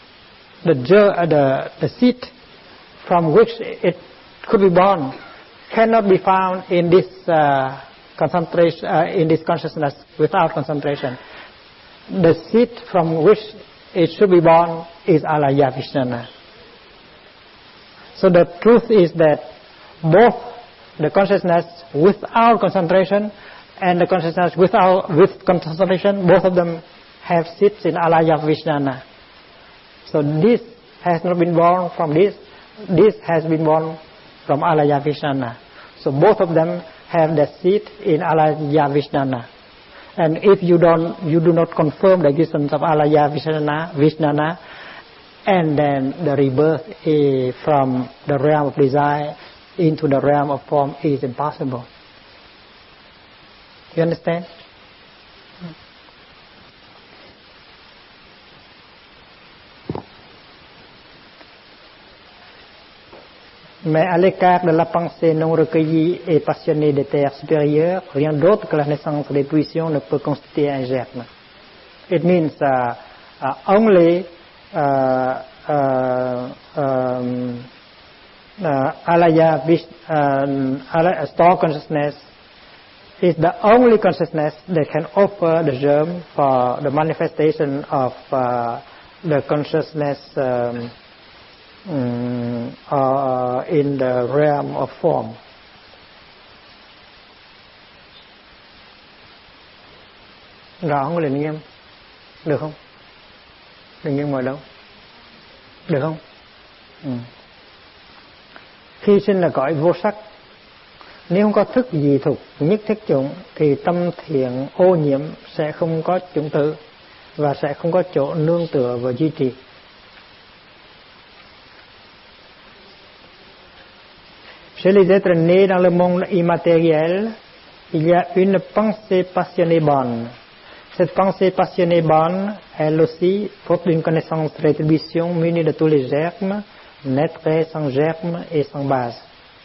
the seed from which it could be born cannot be found in this concentration, in this consciousness without concentration. The seed from which it should be born is alaya vijnana. So the truth is that both the consciousness without concentration and the consciousness with concentration, both of them have seeds in alaya vijnana. So this has not been born from this has been born from alaya vijnana. So both of them have the seed in alaya vijnana. And if you do not confirm the existence of alaya vijnana, and then the rebirth from the realm of desire into the realm of form is impossible. You understand? Mais à l'écart de la pensée non recueillie et passionnée des terres supérieures, rien d'autre que la naissance des intuitions ne peut constituer un germe. It means only alaya star consciousness is the only consciousness that can offer the germ for the manifestation of the consciousness in the realm of form. Rõ không Linh Nghiêm? Được không? Linh Nghiêm ngồi đâu? Được không? Khi sinh là cõi vô sắc, nếu không có thức gì thục nhất thiết chủng thì tâm thiện ô nhiễm sẽ không có chủng tử và sẽ không có chỗ nương tựa và duy trì. Chez les êtres nés dans le monde immatériel, il y a une pensée passionnée bonne. Cette pensée passionnée bonne, elle aussi, faute d'une connaissance de rétribution munie de tous les germes, naîtrait sans germe et sans base.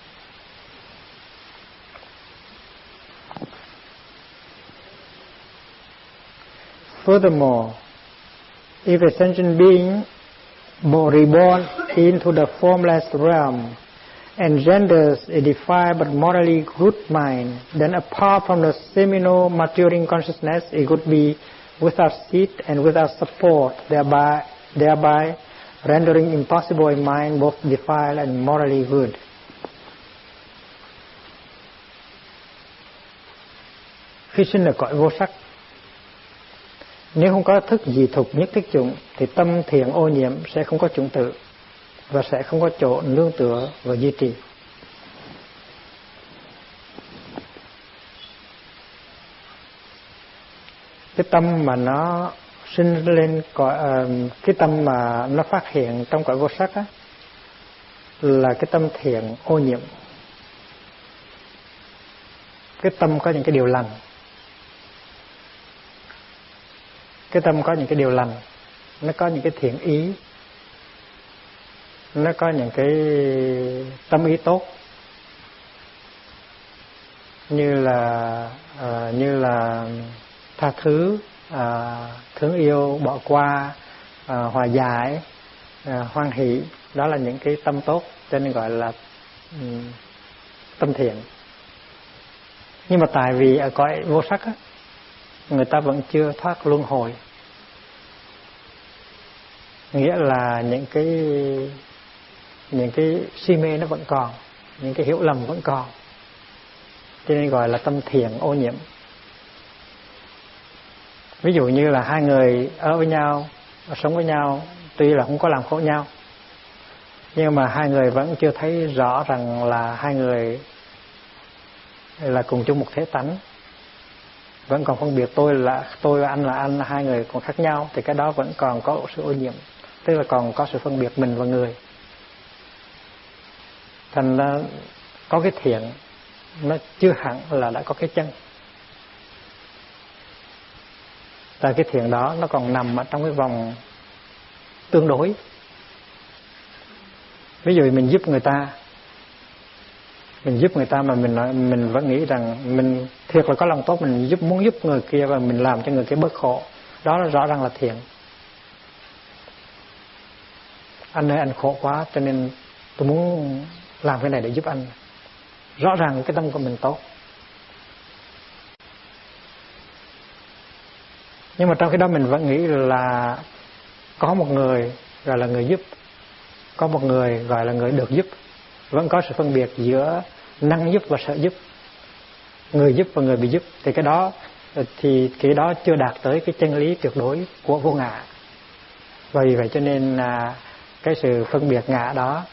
Furthermore, if a sentient being reborn into the formless realm engenders a defiled but morally good mind, then apart from the seminal maturing consciousness, it would be without seed and without support, thereby rendering impossible a mind both defiled and morally good. Khi sinh ở cõi vô sắc, nếu không có thức gì thục nhất thiết chủng thì tâm thiện ô nhiễm sẽ không có chủng tử và sẽ không có chỗ nương tựa và duy trì. Cái tâm mà nó sinh lên cái tâm mà nó phát hiện trong cõi vô sắc á, là cái tâm thiện ô nhiễm. Cái tâm có những cái điều lành. Cái tâm có những cái điều lành, nó có những cái thiện ý, nó có những cái tâm ý tốt, như là tha thứ, thương yêu, bỏ qua, hòa giải, hoan hỷ. Đó là những cái tâm tốt, cho nên gọi là tâm thiện. Nhưng mà tại vì ở cõi vô sắc á, người ta vẫn chưa thoát luân hồi, nghĩa là những cái si mê nó vẫn còn, những cái hiểu lầm vẫn còn, cho nên gọi là tâm thiện ô nhiễm. Ví dụ như là hai người ở với nhau, sống với nhau, tuy là không có làm khổ nhau, nhưng mà hai người vẫn chưa thấy rõ rằng là hai người là cùng chung một thể tánh, vẫn còn phân biệt tôi và anh là anh, hai người còn khác nhau, thì cái đó vẫn còn có sự ô nhiễm, tức là còn có sự phân biệt mình và người. Thành ra có cái thiện nó chưa hẳn là đã có cái chân. Tại cái thiện đó nó còn nằm ở trong cái vòng tương đối. Ví dụ mình giúp người ta mà mình vẫn nghĩ rằng mình thiệt là có lòng tốt, mình muốn giúp người kia và mình làm cho người kia bớt khổ, đó là rõ ràng là thiện. Anh ơi, anh khổ quá cho nên tôi muốn làm cái này để giúp anh. Rõ ràng cái tâm của mình tốt. Nhưng mà trong cái đó mình vẫn nghĩ là có một người gọi là người giúp, có một người gọi là người được giúp. Vẫn có sự phân biệt giữa năng giúp và sợ giúp, người giúp và người bị giúp. Thì cái đó chưa đạt tới cái chân lý tuyệt đối của vô ngã. Vì vậy cho nên cái sự phân biệt ngã đó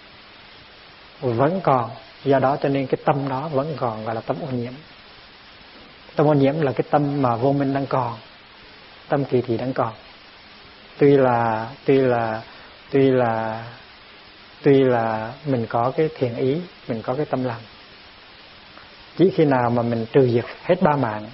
vẫn còn. Do đó cho nên cái tâm đó vẫn còn gọi là tâm ô nhiễm. Tâm ô nhiễm là cái tâm mà vô minh đang còn, tâm kỳ thị đang còn. Tuy là mình có cái thiện ý, mình có cái tâm lành, chỉ khi nào mà mình trừ diệt hết ba mạng,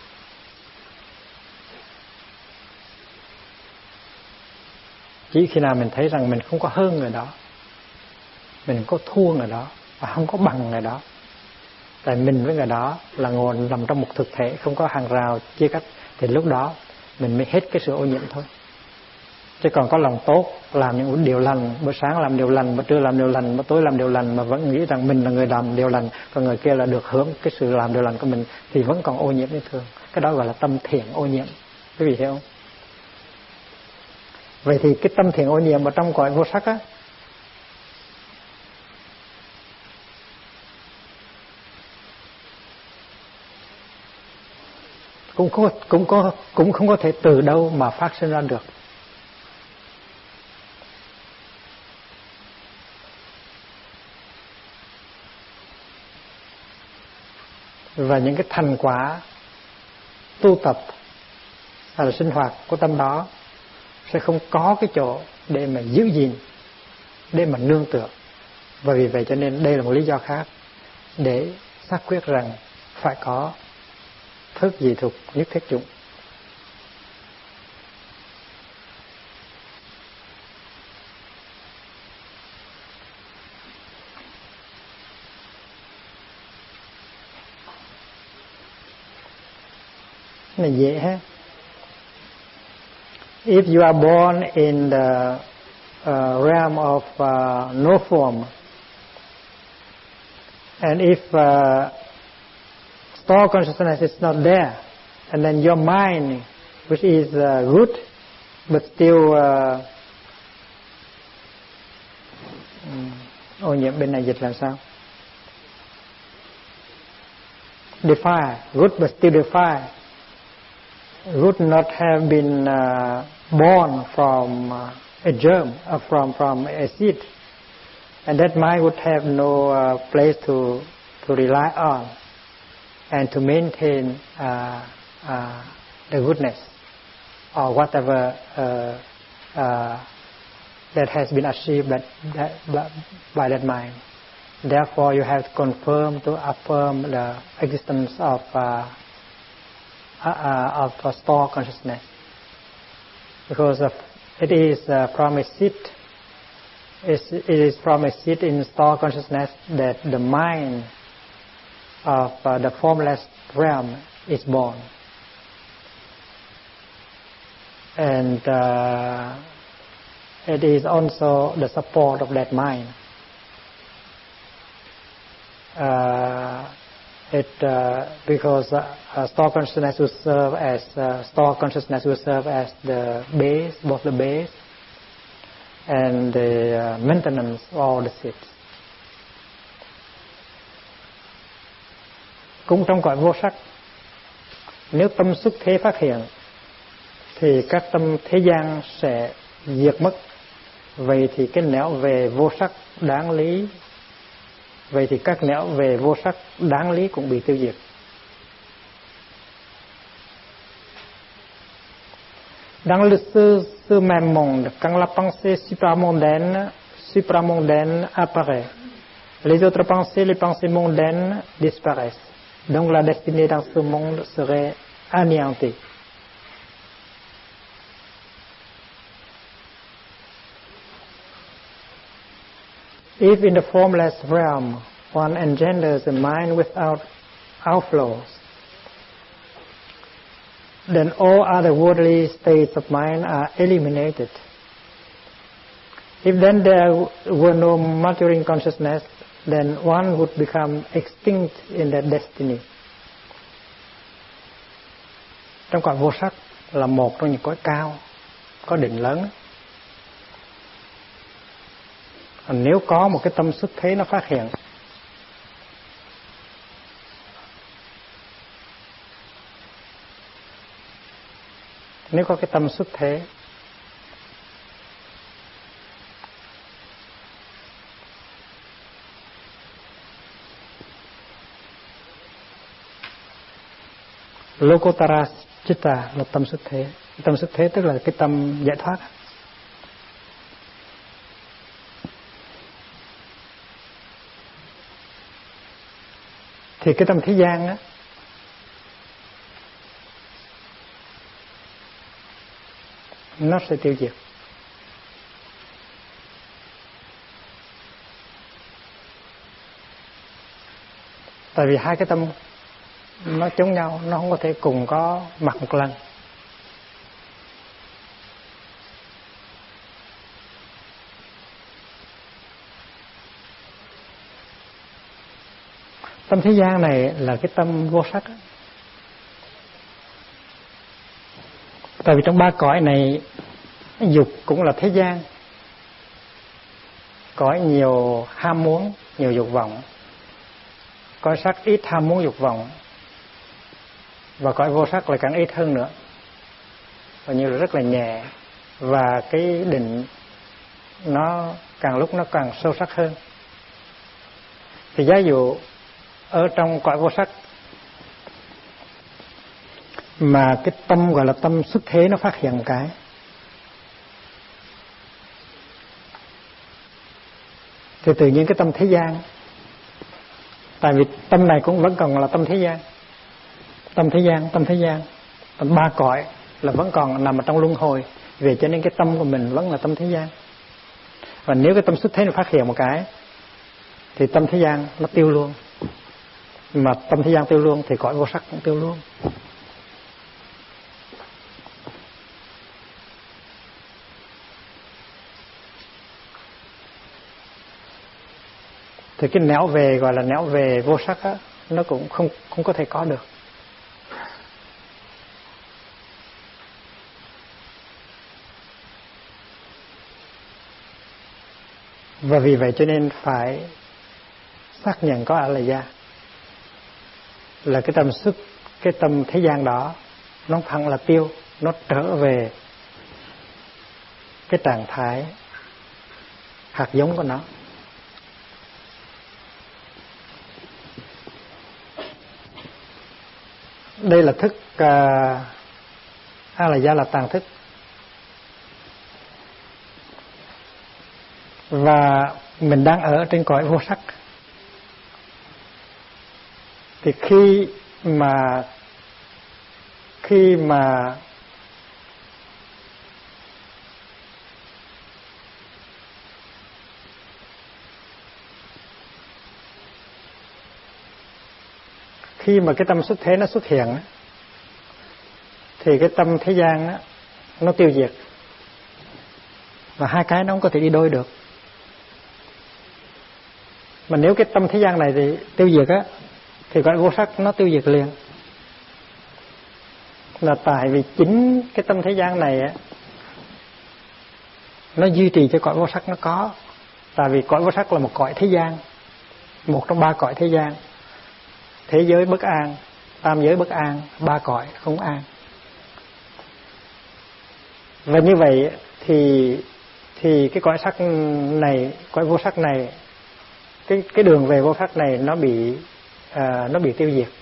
chỉ khi nào mình thấy rằng mình không có hơn người đó, mình không có thua người đó và không có bằng người đó, tại mình với người đó là nguồn nằm trong một thực thể, không có hàng rào chia cách, thì lúc đó mình mới hết cái sự ô nhiễm thôi. Chứ còn có lòng tốt, làm những điều lành, bữa sáng làm điều lành, bữa trưa làm điều lành, bữa tối làm điều lành, mà vẫn nghĩ rằng mình là người làm điều lành, còn người kia là được hưởng cái sự làm điều lành của mình, thì vẫn còn ô nhiễm như thường. Cái đó gọi là tâm thiện ô nhiễm. Quý vị hiểu không? Vậy thì cái tâm thiện ô nhiễm ở trong cõi vô sắc á, cũng không có thể từ đâu mà phát sinh ra được. Và những cái thành quả tu tập hay là sinh hoạt của tâm đó sẽ không có cái chỗ để mà giữ gìn, để mà nương tựa. Và vì vậy cho nên đây là một lý do khác để xác quyết rằng phải có thức dị thục nhất thiết dụng. Này dễ ha. If you are born in the realm of no form, and if store consciousness is not there, and then your mind, which is good but still ô nhiễm, bên này dịch là sao? Defile, good but still defile. Would not have been born from a germ, from a seed, and that mind would have no place to rely on and to maintain the goodness or whatever that has been achieved by that mind. Therefore, you have to confirm, to affirm the existence of store consciousness, because it is from a seed. It is from a seed in store consciousness that the mind of the formless realm is born, and it is also the support of that mind. Because store consciousness will serve as the base, both the base and the maintenance of all the seeds. Cũng trong cõi vô sắc, nếu tâm xuất thế phát hiện thì các tâm thế gian sẽ diệt mất. Vậy thì cái nẻo về vô sắc đáng lý, vậy thì các nẻo về vô sắc đáng lý cũng bị tiêu diệt. Dans le ce même monde, quand la pensée supramondaine apparaît, les autres pensées, les pensées mondaines disparaissent. Donc la destinée dans ce monde serait anéantie. If in the formless realm one engenders a mind without outflows, then all other worldly states of mind are eliminated. If then there were no maturing consciousness, then one would become extinct in that destiny. Trong cõi vô sắc là một trong những cõi cao, có định lớn. Nếu có một cái tâm xuất thế nó phát hiện, nếu có cái tâm xuất thế, Lokotara Chitta là tâm xuất thế. Tâm xuất thế tức là cái tâm giải thoát. Thì cái tâm thế gian á, nó sẽ tiêu diệt. Tại vì hai cái tâm nó chống nhau, nó không có thể cùng có mặt một lần. Tâm thế gian này là cái tâm vô sắc. Tại vì trong ba cõi này, dục cũng là thế gian, cõi nhiều ham muốn, nhiều dục vọng. Cõi sắc ít ham muốn dục vọng, và cõi vô sắc lại càng ít hơn nữa, và như là rất là nhẹ, và cái định nó càng lúc nó càng sâu sắc hơn. Thì giả dụ ở trong cõi vô sắc mà cái tâm gọi là tâm xuất thế nó phát hiện một cái, thì tự nhiên cái tâm thế gian, tại vì tâm này cũng vẫn còn là tâm thế gian, tâm ba cõi là vẫn còn nằm ở trong luân hồi, vì cho nên cái tâm của mình vẫn là tâm thế gian. Và nếu cái tâm xuất thế nó phát hiện một cái, thì tâm thế gian nó tiêu luôn. Mà tâm thế gian tiêu luôn thì cõi vô sắc cũng tiêu luôn. Thì cái nẻo về gọi là nẻo về vô sắc á, nó cũng không có thể có được. Và vì vậy cho nên phải xác nhận có A-la-gia, là cái tâm xuất, cái tâm thế gian đó nó không hẳn là tiêu, nó trở về cái trạng thái hạt giống của nó. Đây là thức A-la-gia là tàng thức. Và mình đang ở trên cõi vô sắc. Thì khi mà khi mà cái tâm xuất thế nó xuất hiện, thì cái tâm thế gian nó tiêu diệt, và hai cái nó không có thể đi đôi được. Mà nếu cái tâm thế gian này thì tiêu diệt á, thì cõi vô sắc nó tiêu diệt liền. Là tại vì chính cái tâm thế gian này á, nó duy trì cho cõi vô sắc nó có. Tại vì cõi vô sắc là một cõi thế gian, một trong ba cõi thế gian. Thế giới bất an, tam giới bất an, ba cõi không an. Và như vậy thì cái cõi sắc này, cõi vô sắc này, cái đường về vô sắc này nó bị tiêu diệt.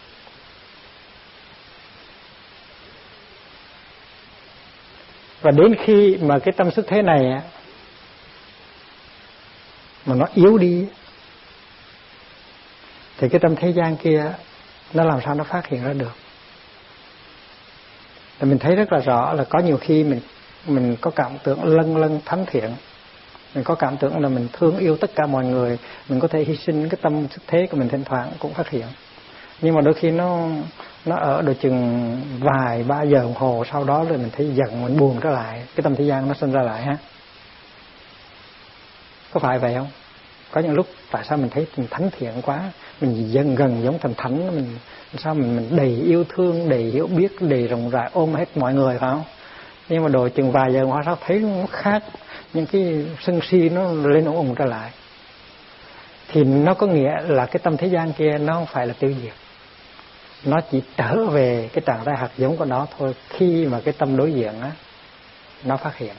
Và đến khi mà cái tâm xuất thế này mà nó yếu đi thì cái tâm thế gian kia nó làm sao nó phát hiện ra được. Thì mình thấy rất là rõ là có nhiều khi mình có cảm tưởng lân thánh thiện, mình có cảm tưởng là mình thương yêu tất cả mọi người, mình có thể hy sinh cái tâm xuất thế của mình thỉnh thoảng cũng phát hiện. Nhưng mà đôi khi nó ở độ chừng vài 3 giờ đồng hồ sau đó rồi mình thấy giận, mình buồn trở lại, cái tâm thế gian nó sinh ra lại ha. Có phải vậy không? Có những lúc tại sao mình thấy mình thánh thiện quá, mình dần gần giống thành thánh, mình sao mình đầy yêu thương, đầy hiểu biết, đầy rộng rãi, ôm hết mọi người phải không? Nhưng mà độ chừng vài giờ hóa sao thấy nó khác, những cái sân si nó lên ủng trở lại. Thì nó có nghĩa là cái tâm thế gian kia nó không phải là tiêu diệt, nó chỉ trở về cái trạng thái hạt giống của nó thôi, khi mà cái tâm đối diện nó phát hiện.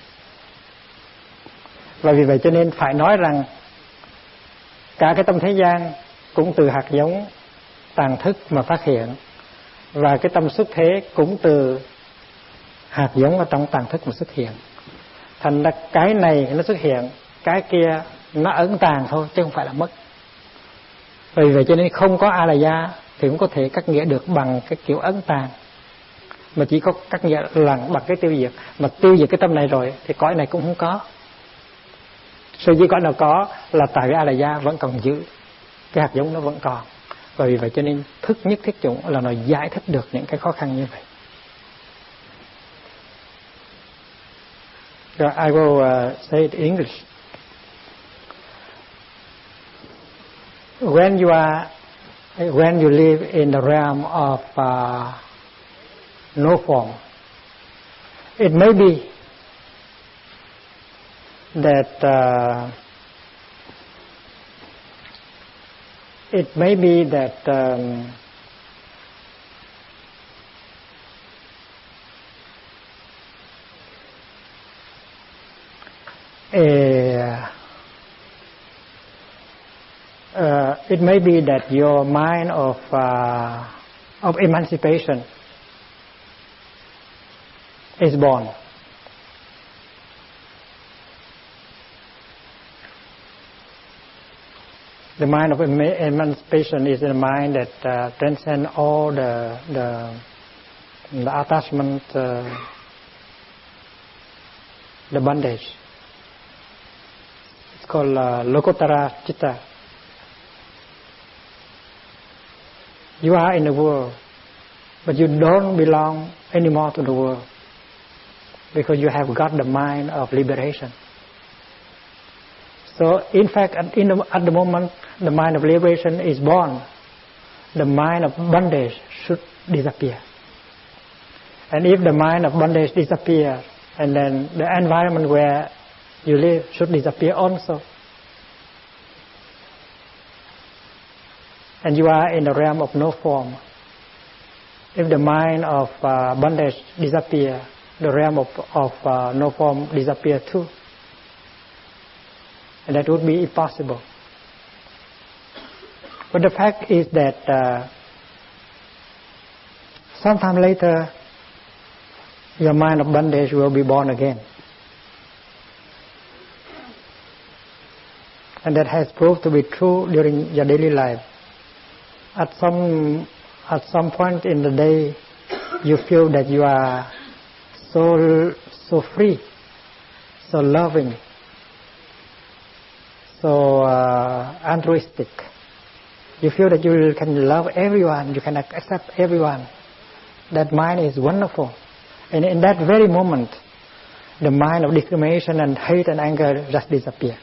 Và vì vậy cho nên phải nói rằng cả cái tâm thế gian cũng từ hạt giống tàng thức mà phát hiện, và cái tâm xuất thế cũng từ hạt giống ở trong tàng thức mà xuất hiện. Thành ra cái này nó xuất hiện, cái kia nó ẩn tàng thôi chứ không phải là mất. Vì vậy cho nên không có A-la-gia thì cũng có thể cắt nghĩa được bằng cái kiểu ẩn tàng, mà chỉ có cắt nghĩa là bằng cái tiêu diệt. Mà tiêu diệt cái tâm này rồi thì cõi này cũng không có. Sở dĩ cõi nào có là tại vì A-la-gia vẫn còn giữ, cái hạt giống nó vẫn còn. Và vì vậy cho nên thức nhất thiết chủng là nó giải thích được những cái khó khăn như vậy. So I will say it in English. When you live in the realm of no form, it may be that it may be that your mind of emancipation is born. The mind of emancipation is a mind that transcends all the attachment, the bondage. It's called Lokotara Chitta. You are in the world, but you don't belong anymore to the world, because you have got the mind of liberation. So, in fact, at the moment the mind of liberation is born, the mind of bondage should disappear. And if the mind of bondage disappears, and then the environment where you live should disappear also. And you are in the realm of no form. If the mind of bondage disappears, the realm of no form disappears too. And that would be impossible. But the fact is that sometime later, your mind of bondage will be born again. And that has proved to be true during your daily life. At some point in the day, you feel that you are so free, so loving, so altruistic. You feel that you can love everyone, you can accept everyone. That mind is wonderful. And in that very moment, the mind of discrimination and hate and anger just disappear.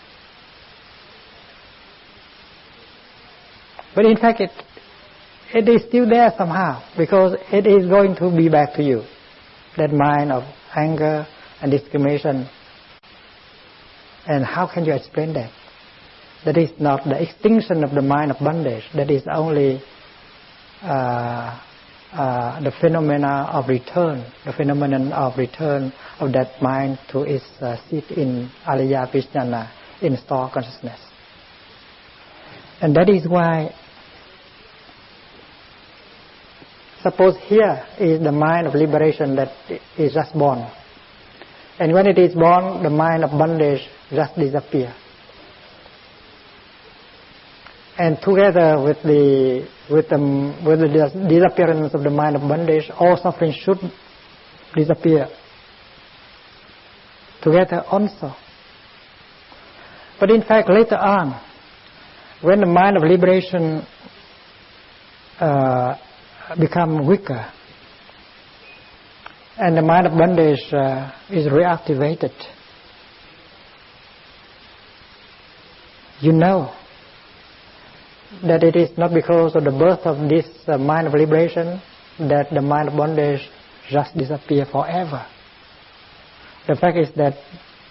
But in fact, it is still there somehow, because it is going to be back to you. That mind of anger and discrimination. And how can you explain that? That is not the extinction of the mind of bondage. That is only the phenomenon of return of that mind to its seat in Alaya Vijnana, in store consciousness. And that is why, suppose here is the mind of liberation that is just born, and when it is born, the mind of bondage just disappears. And together with the disappearance of the mind of bondage, all suffering should disappear together also. But in fact, later on, when the mind of liberation becomes weaker, and the mind of bondage is reactivated, you know that it is not because of the birth of this mind of liberation that the mind of bondage just disappear forever. The fact is that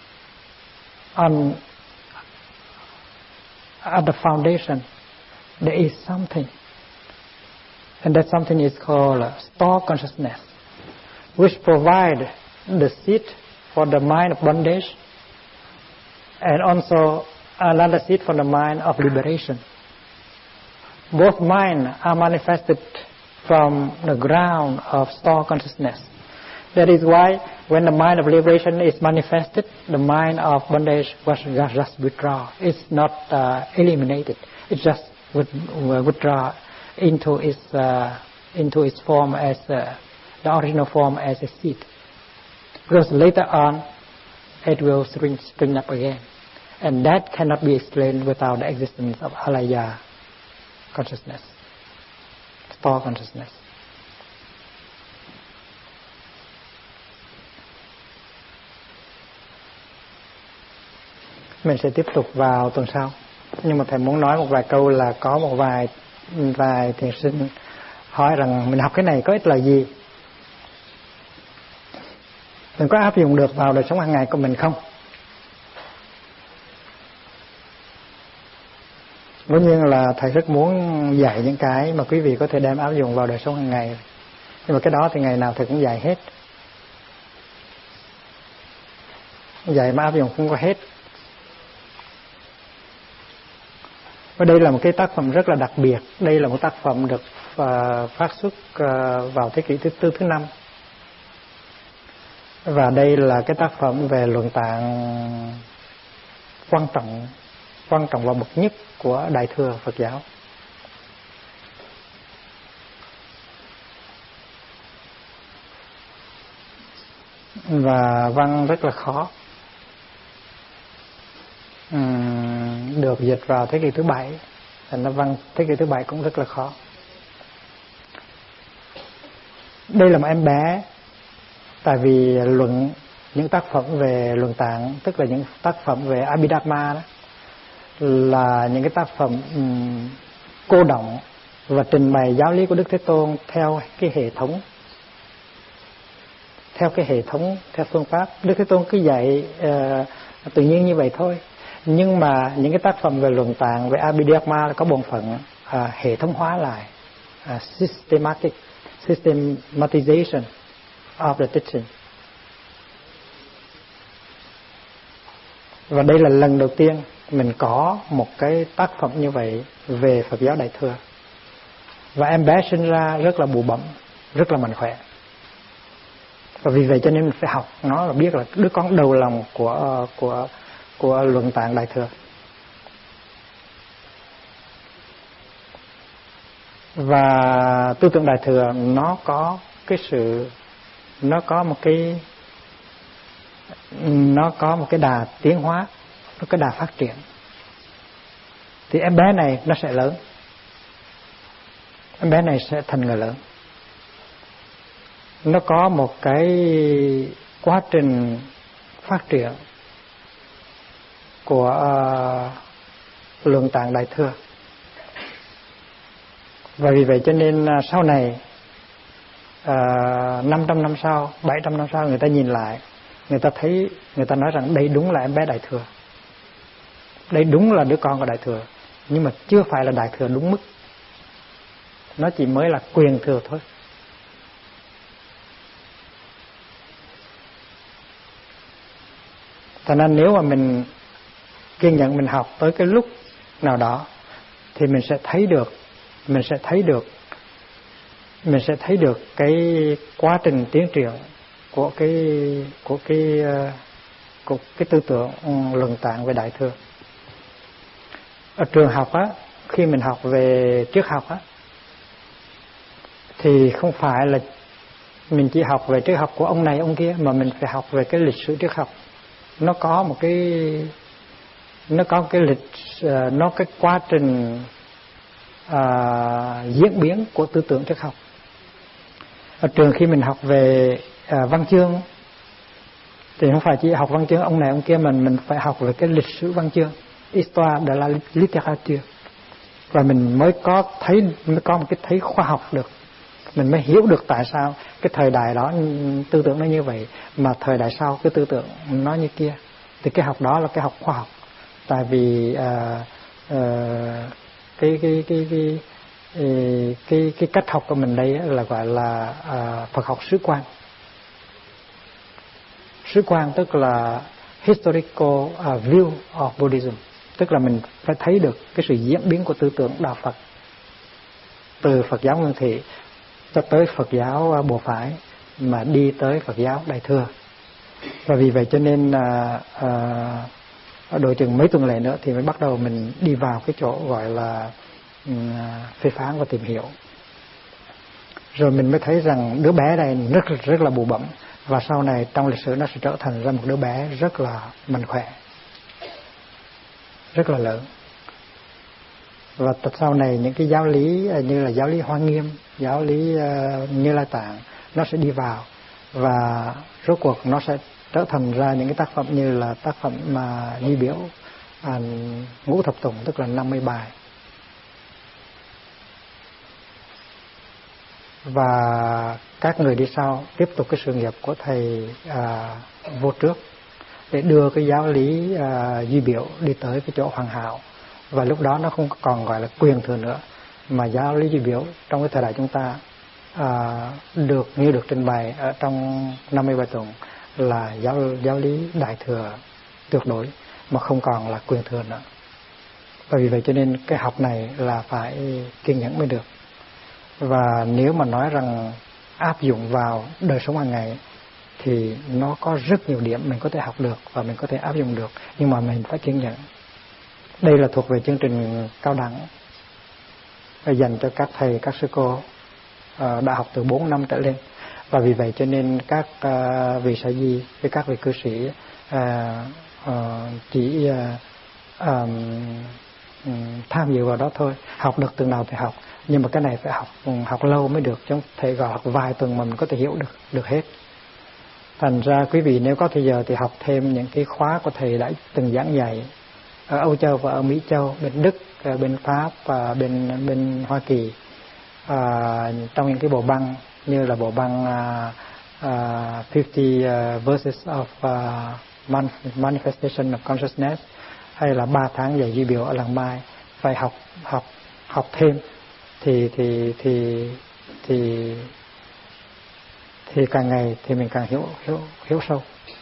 at the foundation there is something, and that something is called store consciousness, which provide the seat for the mind of bondage and also another seat for the mind of liberation. Both minds are manifested from the ground of store consciousness. That is why when the mind of liberation is manifested, the mind of bondage was just withdraw. It's not eliminated. It just withdraw into its form as the original form as a seed. Because later on, it will spring up again, and that cannot be explained without the existence of alaya consciousness, store consciousness. Mình sẽ tiếp tục vào tuần sau, nhưng mà thầy muốn nói một vài câu là có một vài thiền sinh hỏi rằng mình học cái này có ích lợi gì, mình có áp dụng được vào đời sống hàng ngày của mình không? Tất nhiên là thầy rất muốn dạy những cái mà quý vị có thể đem áp dụng vào đời sống hàng ngày, nhưng mà cái đó thì ngày nào thầy cũng dạy hết, dạy mà áp dụng không có hết. Và đây là một cái tác phẩm rất là đặc biệt. Đây là một tác phẩm được phát xuất vào thế kỷ thứ 4, thứ 5. Và đây là cái tác phẩm về luận tạng quan trọng và bậc nhất của Đại thừa Phật giáo. Và văn rất là khó, được dịch vào thế kỷ thứ 7, thành ra văn thế kỷ thứ 7 cũng rất là khó. Đây là một em bé, tại vì luận những tác phẩm về luận tạng, tức là những tác phẩm về Abhidhamma đó, là những cái tác phẩm cô đọng và trình bày giáo lý của Đức Thế Tôn theo cái hệ thống, theo phương pháp. Đức Thế Tôn cứ dạy tự nhiên như vậy thôi. Nhưng mà những cái tác phẩm về luận tạng, về Abhidhamma có bổn phận hệ thống hóa lại, systematization of the teaching. Và đây là lần đầu tiên mình có một cái tác phẩm như vậy về Phật giáo Đại thừa. Và em bé sinh ra rất là bụ bẫm, rất là mạnh khỏe. Và vì vậy cho nên mình phải học nó và biết là đứa con đầu lòng của luận tạng Đại thừa. Và tư tưởng Đại thừa nó có một cái đà tiến hóa, nó có đà phát triển. Thì em bé này nó sẽ lớn, em bé này sẽ thành người lớn. Nó có một cái quá trình phát triển của luận tạng Đại thừa. Và vì vậy cho nên sau này 500 năm sau, 700 năm sau, người ta nhìn lại, người ta nói rằng đây đúng là em bé Đại thừa, đây đúng là đứa con của Đại thừa, nhưng mà chưa phải là Đại thừa đúng mức, nó chỉ mới là quyền thừa thôi. Cho nên nếu mà mình kiên nhẫn mình học tới cái lúc nào đó thì mình sẽ thấy được cái quá trình tiến triển của cái tư tưởng luận tạng về Đại Thừa. Ở trường học á, khi mình học về triết học á, thì không phải là mình chỉ học về triết học của ông này ông kia, mà mình phải học về cái lịch sử triết học. Nó có cái quá trình diễn biến của tư tưởng triết học. Ở trường khi mình học về văn chương thì không phải chỉ học văn chương ông này ông kia, mình phải học về cái lịch sử văn chương, histoire de la littérature, và mình mới có một cái thấy khoa học được, mình mới hiểu được tại sao cái thời đại đó tư tưởng nó như vậy, mà thời đại sau cái tư tưởng nó như kia. Thì cái học đó là cái học khoa học. Tại vì cái cách học của mình đây là gọi là Phật học史quan.史quan tức là historical view of Buddhism, tức là mình phải thấy được cái sự diễn biến của tư tưởng đạo Phật từ Phật giáo Nguyên Thủy cho tới Phật giáo Bộ Phái, mà đi tới Phật giáo Đại Thừa. Và vì vậy cho nên độ chừng mấy tuần lễ nữa thì mới bắt đầu mình đi vào cái chỗ gọi là phê phán và tìm hiểu. Rồi mình mới thấy rằng đứa bé này rất là bụ bẫm, và sau này trong lịch sử nó sẽ trở thành ra một đứa bé rất là mạnh khỏe, rất là lớn. Và sau này những cái giáo lý như là giáo lý Hoa Nghiêm, giáo lý Như Lai Tạng nó sẽ đi vào, và rốt cuộc nó sẽ trở thành ra những cái tác phẩm như là tác phẩm mà Di Biểu Ngũ Thập Tùng, tức là 50 bài. Và các người đi sau tiếp tục cái sự nghiệp của thầy vô trước để đưa cái giáo lý Di Biểu đi tới cái chỗ hoàn hảo. Và lúc đó nó không còn gọi là quyền thừa nữa, mà giáo lý Di Biểu trong cái thời đại chúng ta được trình bày ở trong 50 bài tụng là giáo lý Đại Thừa tuyệt đối, mà không còn là quyền thừa nữa. Và vì vậy cho nên cái học này là phải kiên nhẫn mới được. Và nếu mà nói rằng áp dụng vào đời sống hàng ngày thì nó có rất nhiều điểm mình có thể học được và mình có thể áp dụng được, nhưng mà mình phải kiên nhẫn. Đây là thuộc về chương trình cao đẳng dành cho các thầy, các sư cô đã học từ 4 năm trở lên. Và vì vậy cho nên các vị sa di với các vị cư sĩ chỉ tham dự vào đó thôi, học được từng nào thì học, nhưng mà cái này phải học lâu mới được, chứ không thể gọi học vài tuần mà mình có thể hiểu được hết. Thành ra quý vị nếu có thời giờ thì học thêm những cái khóa của thầy đã từng giảng dạy ở Âu Châu và ở Mỹ Châu, bên Đức, bên Pháp và bên Hoa Kỳ, trong những cái bộ băng như là bộ băng 50 Verses of Manifestation of Consciousness, hay là 3 tháng dạy Di Biểu ở làng Mai. Phải học thêm thì càng ngày thì mình càng hiểu sâu.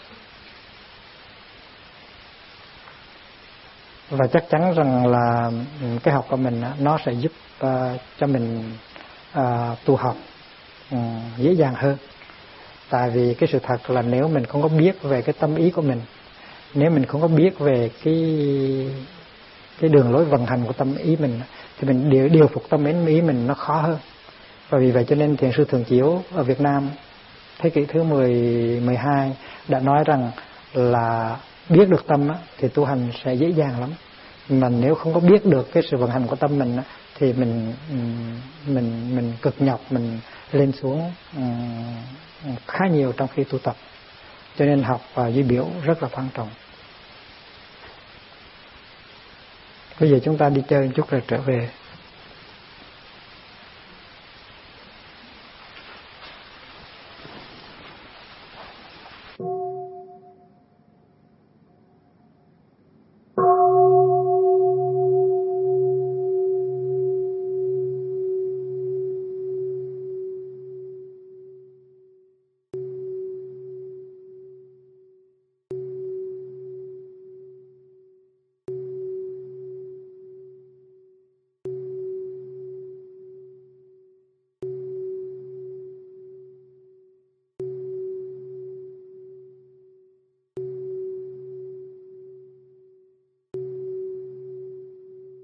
Và chắc chắn rằng là cái học của mình nó sẽ giúp cho mình tu học dễ dàng hơn. Tại vì cái sự thật là nếu mình không có biết về cái tâm ý của mình, nếu mình không có biết về cái đường lối vận hành của tâm ý mình, thì mình điều phục tâm ý mình nó khó hơn. Và vì vậy cho nên Thiền sư Thường Chiếu ở Việt Nam thế kỷ thứ 12 đã nói rằng là biết được tâm thì tu hành sẽ dễ dàng lắm. Mà nếu không có biết được cái sự vận hành của tâm mình thì mình cực nhọc, mình lên xuống khá nhiều trong khi tu tập. Cho nên học Di Biểu rất là quan trọng. Bây giờ chúng ta đi chơi một chút rồi trở về.